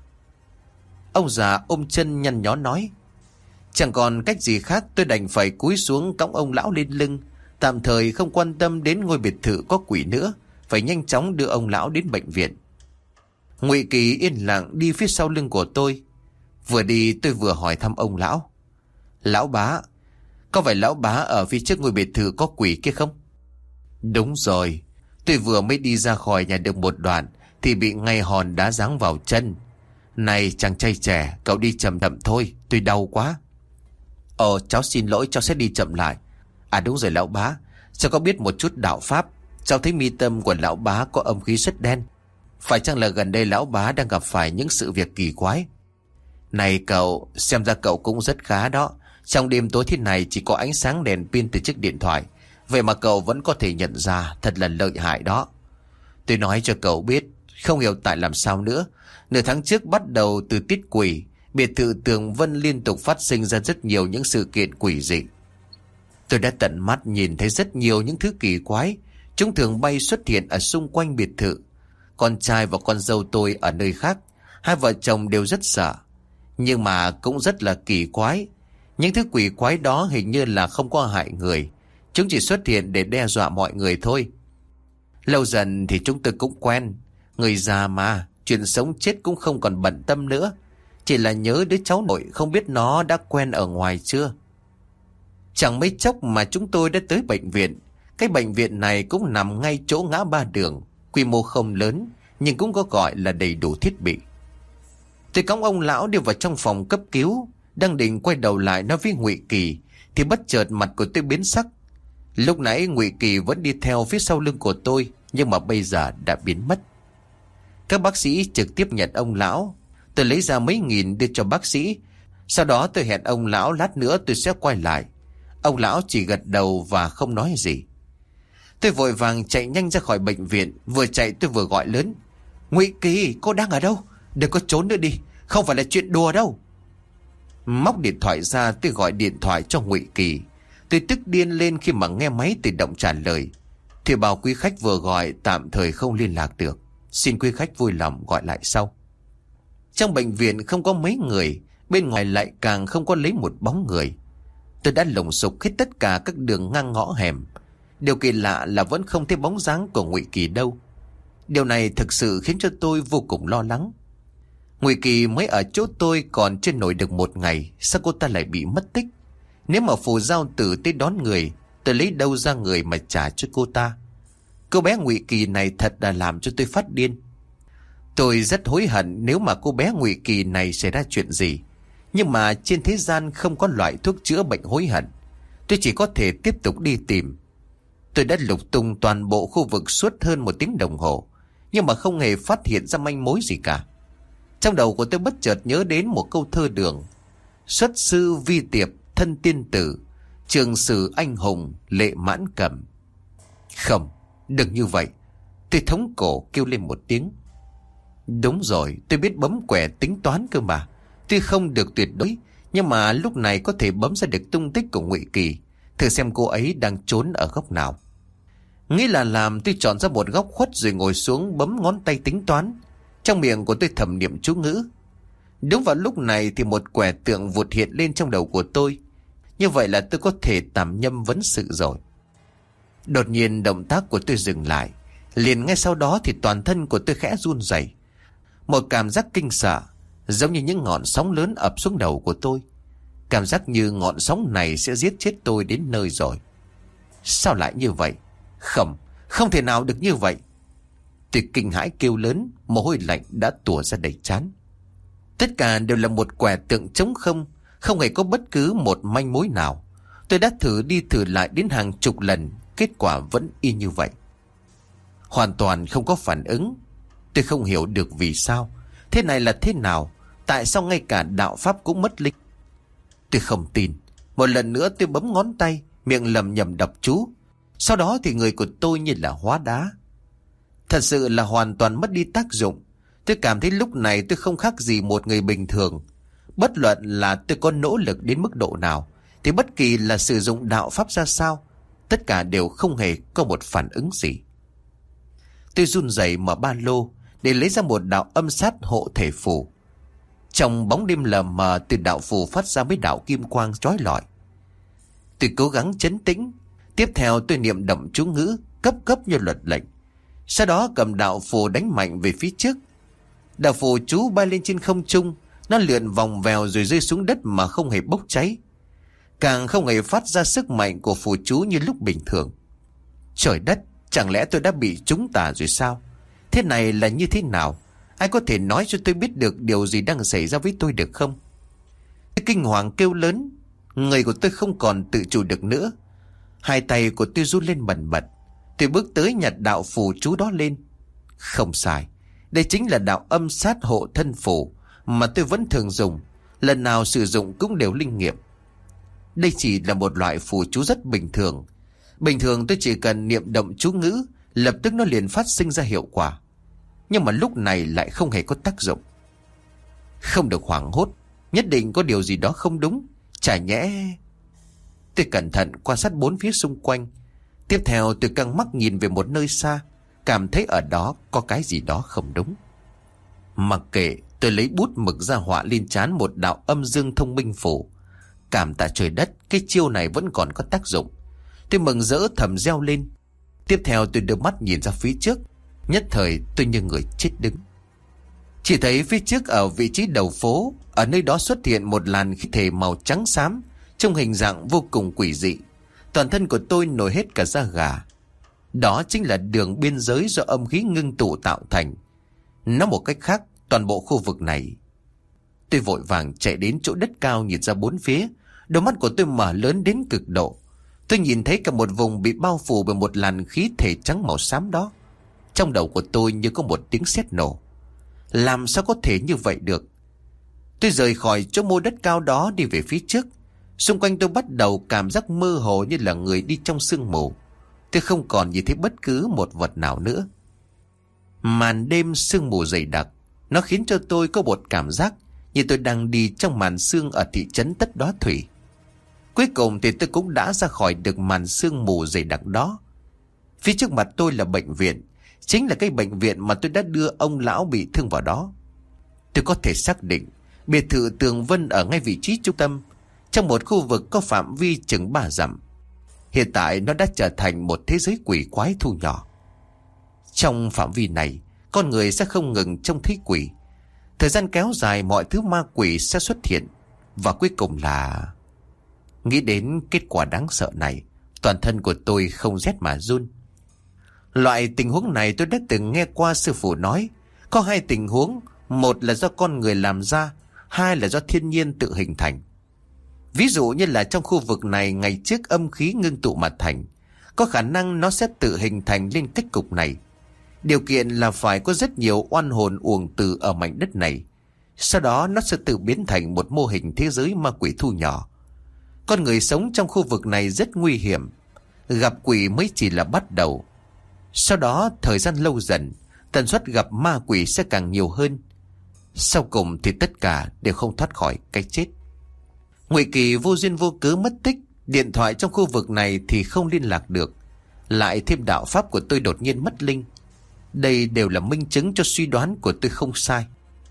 Ông già ôm chân nhăn nhó nói. Chẳng còn cách gì khác, tôi đành phải cúi xuống cõng ông lão lên lưng, tạm thời không quan tâm đến ngôi biệt thự có quỷ nữa, phải nhanh chóng đưa ông lão đến bệnh viện. Ngụy Kỳ yên lặng đi phía sau lưng của tôi. Vừa đi tôi vừa hỏi thăm ông lão: lão bá, có phải lão bá ở phía trước ngôi biệt thự có quỷ kia không? Đúng rồi, tôi vừa mới đi ra khỏi nhà được một đoạn thì bị ngay hòn đá giáng vào chân. Này chàng trai trẻ, cậu đi chậm chậm thôi, tôi đau quá. Ồ cháu xin lỗi, cháu sẽ đi chậm lại. À đúng rồi lão bá, cháu có biết một chút đạo pháp. Cháu thấy mi tâm của lão bá có âm khí rất đen. Phải chăng là gần đây lão bá đang gặp phải những sự việc kỳ quái? Này cậu, xem ra cậu cũng rất khá đó. Trong đêm tối thế này chỉ có ánh sáng đèn pin từ chiếc điện thoại, vậy mà cậu vẫn có thể nhận ra, thật là lợi hại đó. Tôi nói cho cậu biết, không hiểu tại làm sao nữa, nửa tháng trước bắt đầu từ tiết quỷ, biệt thự Tường Vân liên tục phát sinh ra rất nhiều những sự kiện quỷ dị. Tôi đã tận mắt nhìn thấy rất nhiều những thứ kỳ quái, Chúng thường bay xuất hiện ở xung quanh biệt thự. Con trai và con dâu tôi ở nơi khác. Hai vợ chồng đều rất sợ. Nhưng mà cũng rất là kỳ quái. Những thứ quỷ quái đó hình như là không có hại người. Chúng chỉ xuất hiện để đe dọa mọi người thôi. Lâu dần thì chúng tôi cũng quen. Người già mà, chuyện sống chết cũng không còn bận tâm nữa. Chỉ là nhớ đứa cháu nội, không biết nó đã quen ở ngoài chưa. Chẳng mấy chốc mà chúng tôi đã tới bệnh viện. Cái bệnh viện này cũng nằm ngay chỗ ngã ba đường. Quy mô không lớn, nhưng cũng có gọi là đầy đủ thiết bị. Tôi cõng ông lão đi vào trong phòng cấp cứu. Đang định quay đầu lại nói với Ngụy Kỳ thì bất chợt mặt của tôi biến sắc. Lúc nãy Ngụy Kỳ vẫn đi theo phía sau lưng của tôi, nhưng mà bây giờ đã biến mất. Các bác sĩ trực tiếp nhận ông lão. Tôi lấy ra mấy nghìn đưa cho bác sĩ. Sau đó tôi hẹn ông lão lát nữa tôi sẽ quay lại. Ông lão chỉ gật đầu và không nói gì. Tôi vội vàng chạy nhanh ra khỏi bệnh viện. Vừa chạy tôi vừa gọi lớn: Ngụy Kỳ, cô đang ở đâu? Đừng có trốn nữa đi, không phải là chuyện đùa đâu. Móc điện thoại ra tôi gọi điện thoại cho Ngụy Kỳ. Tôi tức điên lên khi mà nghe máy tự động trả lời: Thì bảo quý khách vừa gọi tạm thời không liên lạc được, xin quý khách vui lòng gọi lại sau. Trong bệnh viện không có mấy người, bên ngoài lại càng không có lấy một bóng người. Tôi đã lùng sục hết tất cả các đường ngang ngõ hẻm. Điều kỳ lạ là vẫn không thấy bóng dáng của Ngụy Kỳ đâu. Điều này thực sự khiến cho tôi vô cùng lo lắng. Ngụy Kỳ mới ở chỗ tôi còn chưa nổi được một ngày, sao cô ta lại bị mất tích? Nếu mà phù giao tử tới đón người, tôi lấy đâu ra người mà trả cho cô ta? Cô bé Ngụy Kỳ này thật là làm cho tôi phát điên. Tôi rất hối hận nếu mà cô bé Ngụy Kỳ này xảy ra chuyện gì. Nhưng mà trên thế gian không có loại thuốc chữa bệnh hối hận. Tôi chỉ có thể tiếp tục đi tìm. Tôi đã lục tung toàn bộ khu vực suốt hơn 1 tiếng đồng hồ, nhưng mà không hề phát hiện ra manh mối gì cả. Trong đầu của tôi bất chợt nhớ đến một câu thơ Đường: Xuất sư vi tiệp thân tiên tử, trường sử anh hùng lệ mãn cầm. Không, đừng như vậy. Tôi thống cổ kêu lên một tiếng. Đúng rồi, tôi biết bấm quẻ tính toán cơ mà. Tuy không được tuyệt đối, nhưng mà lúc này có thể bấm ra được tung tích của Ngụy Kỳ. Thử xem cô ấy đang trốn ở góc nào. Nghĩ là làm, tôi chọn ra một góc khuất rồi ngồi xuống bấm ngón tay tính toán. Trong miệng của tôi thầm niệm chú ngữ. Đúng vào lúc này thì một quẻ tượng vụt hiện lên trong đầu của tôi. Như vậy là tôi có thể tạm nhâm vấn sự rồi. Đột nhiên động tác của tôi dừng lại. Liền ngay sau đó thì toàn thân của tôi khẽ run rẩy. Một cảm giác kinh sợ, giống như những ngọn sóng lớn ập xuống đầu của tôi. Cảm giác như ngọn sóng này sẽ giết chết tôi đến nơi rồi. Sao lại như vậy? Không thể nào được như vậy. Tôi kinh hãi kêu lớn, mồ hôi lạnh đã tủa ra đầy trán. Tất cả đều là một quẻ tượng trống không, không hề có bất cứ một manh mối nào. Tôi đã thử đi thử lại đến hàng chục lần, kết quả vẫn y như vậy. Hoàn toàn không có phản ứng. Tôi không hiểu được vì sao. Thế này là thế nào? Tại sao ngay cả đạo pháp cũng mất linh? Tôi không tin. Một lần nữa tôi bấm ngón tay, miệng lầm nhầm đọc chú. Sau đó thì người của tôi như là hóa đá. Thật sự là hoàn toàn mất đi tác dụng. Tôi cảm thấy lúc này tôi không khác gì một người bình thường. Bất luận là tôi có nỗ lực đến mức độ nào, thì bất kỳ là sử dụng đạo pháp ra sao, tất cả đều không hề có một phản ứng gì. Tôi run rẩy mở ba lô để lấy ra một đạo âm sát hộ thể phù. Trong bóng đêm lờ mờ, từ đạo phù phát ra mấy đạo kim quang chói lọi. Tôi cố gắng trấn tĩnh. Tiếp theo tôi niệm đậm chú ngữ cấp như luật lệnh. Sau đó cầm đạo phù đánh mạnh về phía trước. Đạo phù chú bay lên trên không trung. Nó lượn vòng vèo rồi rơi xuống đất mà không hề bốc cháy, càng không hề phát ra sức mạnh của phù chú như lúc bình thường. Trời đất, chẳng lẽ tôi đã bị trúng tà rồi sao? Thế này là như thế nào? Ai có thể nói cho tôi biết được điều gì đang xảy ra với tôi được không? Tôi kinh hoàng kêu lớn. Người của tôi không còn tự chủ được nữa. Hai tay của tôi run lên bần bật. Tôi bước tới nhặt đạo phù chú đó lên. Không sai, đây chính là đạo âm sát hộ thân phù mà tôi vẫn thường dùng. Lần nào sử dụng cũng đều linh nghiệm. Đây chỉ là một loại phù chú rất bình thường. Bình thường tôi chỉ cần niệm động chú ngữ, lập tức nó liền phát sinh ra hiệu quả. Nhưng mà lúc này lại không hề có tác dụng. Không được hoảng hốt, nhất định có điều gì đó không đúng. Chả nhẽ... Tôi cẩn thận quan sát bốn phía xung quanh. Tiếp theo tôi căng mắt nhìn về một nơi xa, cảm thấy ở đó có cái gì đó không đúng. Mặc kệ, tôi lấy bút mực ra họa lên trán một đạo âm dương thông minh phủ. Cảm tạ trời đất, cái chiêu này vẫn còn có tác dụng. Tôi mừng rỡ thầm reo lên. Tiếp theo tôi đưa mắt nhìn ra phía trước. Nhất thời tôi như người chết đứng. Chỉ thấy phía trước ở vị trí đầu phố, ở nơi đó xuất hiện một làn khí thể màu trắng xám, trong hình dạng vô cùng quỷ dị. Toàn thân của tôi nổi hết cả da gà. Đó chính là đường biên giới do âm khí ngưng tụ tạo thành. Nói một cách khác, toàn bộ khu vực này. Tôi vội vàng chạy đến chỗ đất cao nhìn ra bốn phía. Đôi mắt của tôi mở lớn đến cực độ. Tôi nhìn thấy cả một vùng bị bao phủ bởi một làn khí thể trắng màu xám đó. Trong đầu của tôi như có một tiếng sét nổ. Làm sao có thể như vậy được? Tôi rời khỏi chỗ mô đất cao đó đi về phía trước. Xung quanh tôi bắt đầu cảm giác mơ hồ như là người đi trong sương mù. Tôi không còn nhìn thấy bất cứ một vật nào nữa. Màn đêm sương mù dày đặc, nó khiến cho tôi có một cảm giác như tôi đang đi trong màn sương ở thị trấn Tất Đóa Thủy. Cuối cùng thì tôi cũng đã ra khỏi được màn sương mù dày đặc đó. Phía trước mặt tôi là bệnh viện, chính là cái bệnh viện mà tôi đã đưa ông lão bị thương vào đó. Tôi có thể xác định biệt thự Tường Vân ở ngay vị trí trung tâm, trong một khu vực có phạm vi chừng 3 dặm. Hiện tại nó đã trở thành một thế giới quỷ quái thu nhỏ. Trong phạm vi này, con người sẽ không ngừng trông thấy quỷ. Thời gian kéo dài, mọi thứ ma quỷ sẽ xuất hiện. Và cuối cùng là... Nghĩ đến kết quả đáng sợ này, toàn thân của tôi không rét mà run. Loại tình huống này tôi đã từng nghe qua sư phụ nói. Có 2 tình huống, một là do con người làm ra, 2 là do thiên nhiên tự hình thành. Ví dụ như là trong khu vực này ngày trước âm khí ngưng tụ mà thành, có khả năng nó sẽ tự hình thành lên cách cục này. Điều kiện là phải có rất nhiều oan hồn uổng từ ở mảnh đất này. Sau đó nó sẽ tự biến thành một mô hình thế giới ma quỷ thu nhỏ. Con người sống trong khu vực này rất nguy hiểm. Gặp quỷ mới chỉ là bắt đầu. Sau đó thời gian lâu dần, tần suất gặp ma quỷ sẽ càng nhiều hơn. Sau cùng thì tất cả đều không thoát khỏi cái chết. Ngụy Kỳ vô duyên vô cớ mất tích, điện thoại trong khu vực này thì không liên lạc được. Lại thêm đạo pháp của tôi đột nhiên mất linh. Đây đều là minh chứng cho suy đoán của tôi không sai.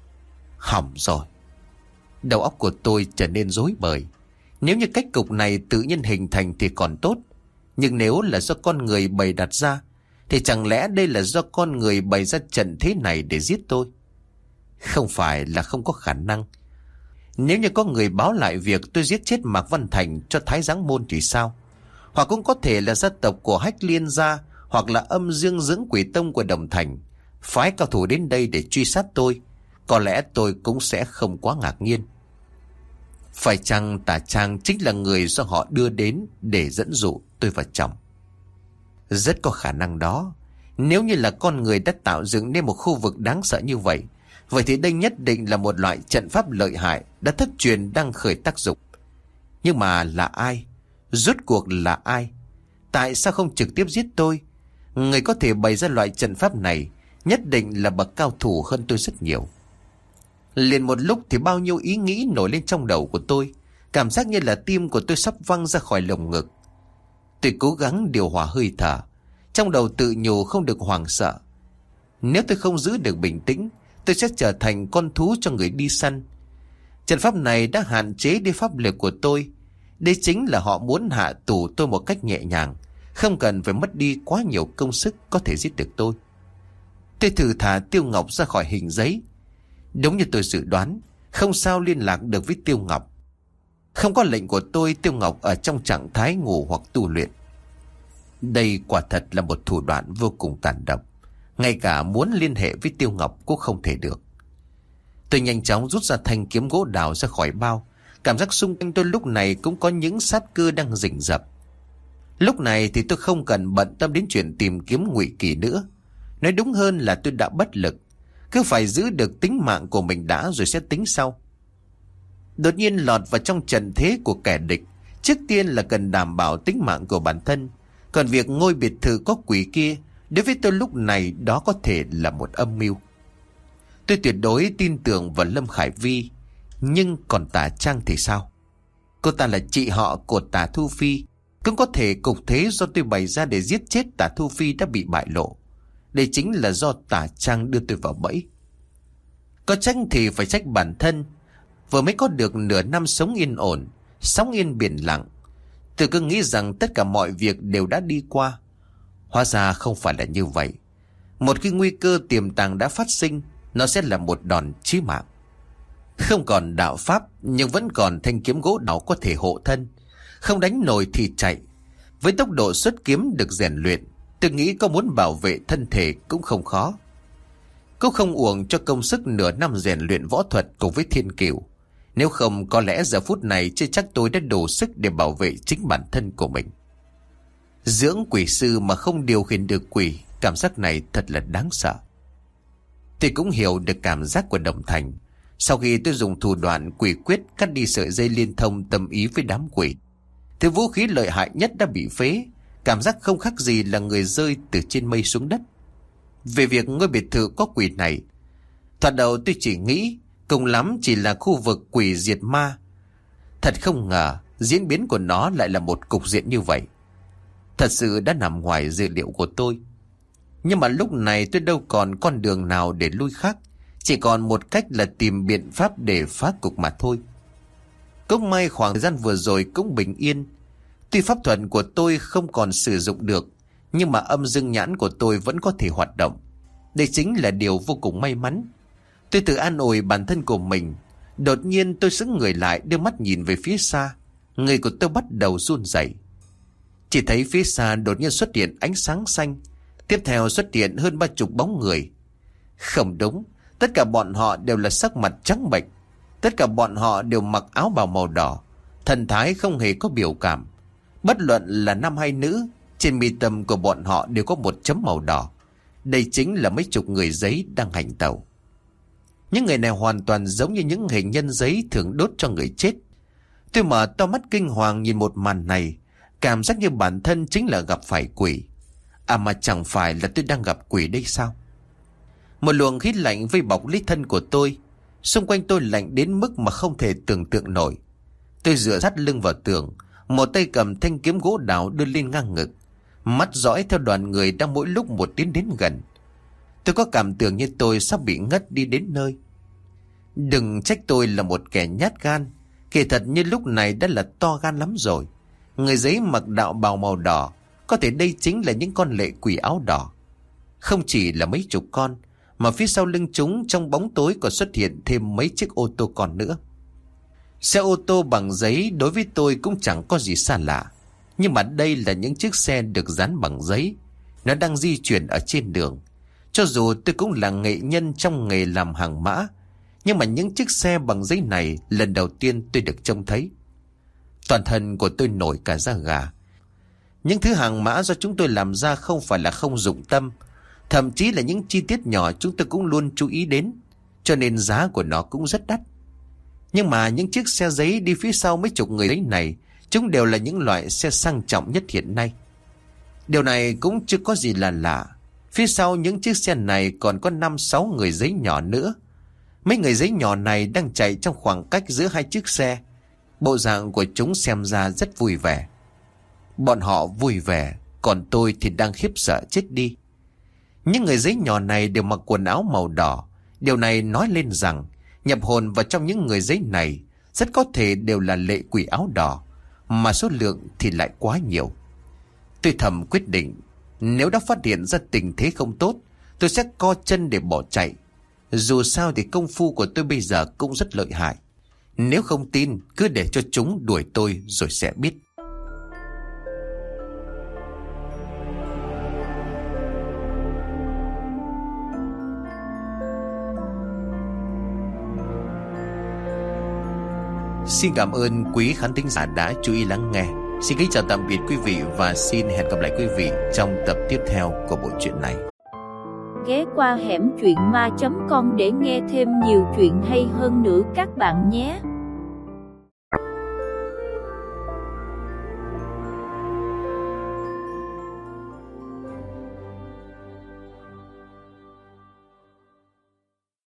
Hỏng rồi. Đầu óc của tôi trở nên rối bời. Nếu như cách cục này tự nhiên hình thành thì còn tốt. Nhưng nếu là do con người bày đặt ra, thì chẳng lẽ đây là do con người bày ra trận thế này để giết tôi? Không phải là không có khả năng. Nếu như có người báo lại việc tôi giết chết Mạc Văn Thành cho Thái Giáng Môn thì sao? Hoặc cũng có thể là gia tộc của Hách Liên gia, hoặc là âm dương dưỡng quỷ tông của Đồng Thành phái cao thủ đến đây để truy sát tôi. Có lẽ tôi cũng sẽ không quá ngạc nhiên. Phải chăng Tà Trang chính là người do họ đưa đến để dẫn dụ tôi vào trong? Rất có khả năng đó. Nếu như là con người đã tạo dựng nên một khu vực đáng sợ như vậy, vậy thì đây nhất định là một loại trận pháp lợi hại đã thất truyền đang khởi tác dụng. Nhưng mà là ai? Rốt cuộc là ai? Tại sao không trực tiếp giết tôi? Người có thể bày ra loại trận pháp này nhất định là bậc cao thủ hơn tôi rất nhiều. Liền một lúc thì bao nhiêu ý nghĩ nổi lên trong đầu của tôi. Cảm giác như là tim của tôi sắp văng ra khỏi lồng ngực. Tôi cố gắng điều hòa hơi thở, trong đầu tự nhủ không được hoảng sợ. Nếu tôi không giữ được bình tĩnh, tôi sẽ trở thành con thú cho người đi săn. Trận pháp này đã hạn chế đi pháp lực của tôi. Đây chính là họ muốn hạ tù tôi một cách nhẹ nhàng, không cần phải mất đi quá nhiều công sức có thể giết được tôi. Tôi thử thả Tiêu Ngọc ra khỏi hình giấy. Đúng như tôi dự đoán, không sao liên lạc được với Tiêu Ngọc. Không có lệnh của tôi, Tiêu Ngọc ở trong trạng thái ngủ hoặc tu luyện. Đây quả thật là một thủ đoạn vô cùng tàn độc. Ngay cả muốn liên hệ với Tiêu Ngọc cũng không thể được. Tôi nhanh chóng rút ra thanh kiếm gỗ đào ra khỏi bao. Cảm giác xung quanh tôi lúc này cũng có những sát cơ đang rình rập. Lúc này thì tôi không cần bận tâm đến chuyện tìm kiếm Ngụy Kỳ nữa. Nói đúng hơn là tôi đã bất lực. Cứ phải giữ được tính mạng của mình đã rồi sẽ tính sau. Đột nhiên lọt vào trong trận thế của kẻ địch, trước tiên là cần đảm bảo tính mạng của bản thân. Còn việc ngôi biệt thự có quỷ kia, đối với tôi lúc này đó có thể là một âm mưu. Tôi tuyệt đối tin tưởng vào Lâm Khải Vi. Nhưng còn Tà Trang thì sao? Cô ta là chị họ của Tà Thu Phi. Cũng có thể cục thế do tôi bày ra để giết chết Tả Thu Phi đã bị bại lộ. Đây chính là do Tả Trang đưa tôi vào bẫy. Có trách thì phải trách bản thân. Vừa mới có được nửa năm sống yên ổn, sóng yên biển lặng, tôi cứ nghĩ rằng tất cả mọi việc đều đã đi qua. Hóa ra không phải là như vậy. Một khi nguy cơ tiềm tàng đã phát sinh, nó sẽ là một đòn chí mạng. Không còn đạo pháp, nhưng vẫn còn thanh kiếm gỗ đào có thể hộ thân. Không đánh nổi thì chạy. Với tốc độ xuất kiếm được rèn luyện, tôi nghĩ có muốn bảo vệ thân thể cũng không khó. Cũng không uổng cho công sức nửa năm rèn luyện võ thuật cùng với thiên cửu. Nếu không, có lẽ giờ phút này chưa chắc tôi đã đủ sức để bảo vệ chính bản thân của mình. Dưỡng quỷ sư mà không điều khiển được quỷ, cảm giác này thật là đáng sợ. Tôi cũng hiểu được cảm giác của Đồng Thành. Sau khi tôi dùng thủ đoạn quỷ quyết cắt đi sợi dây liên thông tâm ý với đám quỷ, thứ vũ khí lợi hại nhất đã bị phế. Cảm giác không khác gì là người rơi từ trên mây xuống đất. Về việc ngôi biệt thự có quỷ này, thoạt đầu tôi chỉ nghĩ cùng lắm chỉ là khu vực quỷ diệt ma. Thật không ngờ diễn biến của nó lại là một cục diện như vậy. Thật sự đã nằm ngoài dự liệu của tôi. Nhưng mà lúc này tôi đâu còn con đường nào để lui khác. Chỉ còn một cách là tìm biện pháp để phá cục mà thôi. Cũng may khoảng thời gian vừa rồi cũng bình yên. Tuy pháp thuật của tôi không còn sử dụng được, nhưng mà âm dương nhãn của tôi vẫn có thể hoạt động. Đây chính là điều vô cùng may mắn. Tôi tự an ủi bản thân của mình. Đột nhiên tôi sững người lại, đưa mắt nhìn về phía xa. Người của tôi bắt đầu run rẩy. Chỉ thấy phía xa đột nhiên xuất hiện ánh sáng xanh. Tiếp theo xuất hiện hơn 30 bóng người. Không đúng, tất cả bọn họ đều là sắc mặt trắng bệch. Tất cả bọn họ đều mặc áo bào màu đỏ, thần thái không hề có biểu cảm. Bất luận là nam hay nữ, trên mi tâm của bọn họ đều có một chấm màu đỏ. Đây chính là mấy chục người giấy đang hành tẩu. Những người này hoàn toàn giống như những hình nhân giấy thường đốt cho người chết. Tôi mở to mắt kinh hoàng nhìn một màn này, cảm giác như bản thân chính là gặp phải quỷ. À mà chẳng phải là tôi đang gặp quỷ đây sao? Một luồng khí lạnh vây bọc lấy thân của tôi. Xung quanh tôi lạnh đến mức mà không thể tưởng tượng nổi. Tôi dựa sát lưng vào tường, một tay cầm thanh kiếm gỗ đào đưa lên ngang ngực, mắt dõi theo đoàn người đang mỗi lúc một tiến đến gần. Tôi có cảm tưởng như tôi sắp bị ngất đi đến nơi. Đừng trách tôi là một kẻ nhát gan. Kỳ thật như lúc này đã là to gan lắm rồi. Người giấy mặc đạo bào màu đỏ, có thể đây chính là những con lệ quỷ áo đỏ. Không chỉ là mấy chục con, mà phía sau lưng chúng trong bóng tối còn xuất hiện thêm mấy chiếc ô tô con nữa. Xe ô tô bằng giấy đối với tôi cũng chẳng có gì xa lạ. Nhưng mà đây là những chiếc xe được dán bằng giấy. Nó đang di chuyển ở trên đường. Cho dù tôi cũng là nghệ nhân trong nghề làm hàng mã, nhưng mà những chiếc xe bằng giấy này lần đầu tiên tôi được trông thấy. Toàn thân của tôi nổi cả da gà. Những thứ hàng mã do chúng tôi làm ra không phải là không dụng tâm. Thậm chí là những chi tiết nhỏ chúng tôi cũng luôn chú ý đến, cho nên giá của nó cũng rất đắt. Nhưng mà những chiếc xe giấy đi phía sau mấy chục người đấy này, chúng đều là những loại xe sang trọng nhất hiện nay. Điều này cũng chưa có gì là lạ. Phía sau những chiếc xe này còn có 5-6 người giấy nhỏ nữa. Mấy người giấy nhỏ này đang chạy trong khoảng cách giữa hai chiếc xe. Bộ dạng của chúng xem ra rất vui vẻ. Bọn họ vui vẻ, còn tôi thì đang khiếp sợ chết đi. Những người giấy nhỏ này đều mặc quần áo màu đỏ. Điều này nói lên rằng nhập hồn vào trong những người giấy này rất có thể đều là lệ quỷ áo đỏ, mà số lượng thì lại quá nhiều. Tôi thầm quyết định, nếu đã phát hiện ra tình thế không tốt, tôi sẽ co chân để bỏ chạy. Dù sao thì công phu của tôi bây giờ cũng rất lợi hại. Nếu không tin, cứ để cho chúng đuổi tôi rồi sẽ biết. Xin cảm ơn quý khán thính giả đã chú ý lắng nghe. Xin kính chào tạm biệt quý vị và xin hẹn gặp lại quý vị trong tập tiếp theo của bộ truyện này. Ghé qua hẻm truyện ma.com để nghe thêm nhiều chuyện hay hơn nữa các bạn nhé.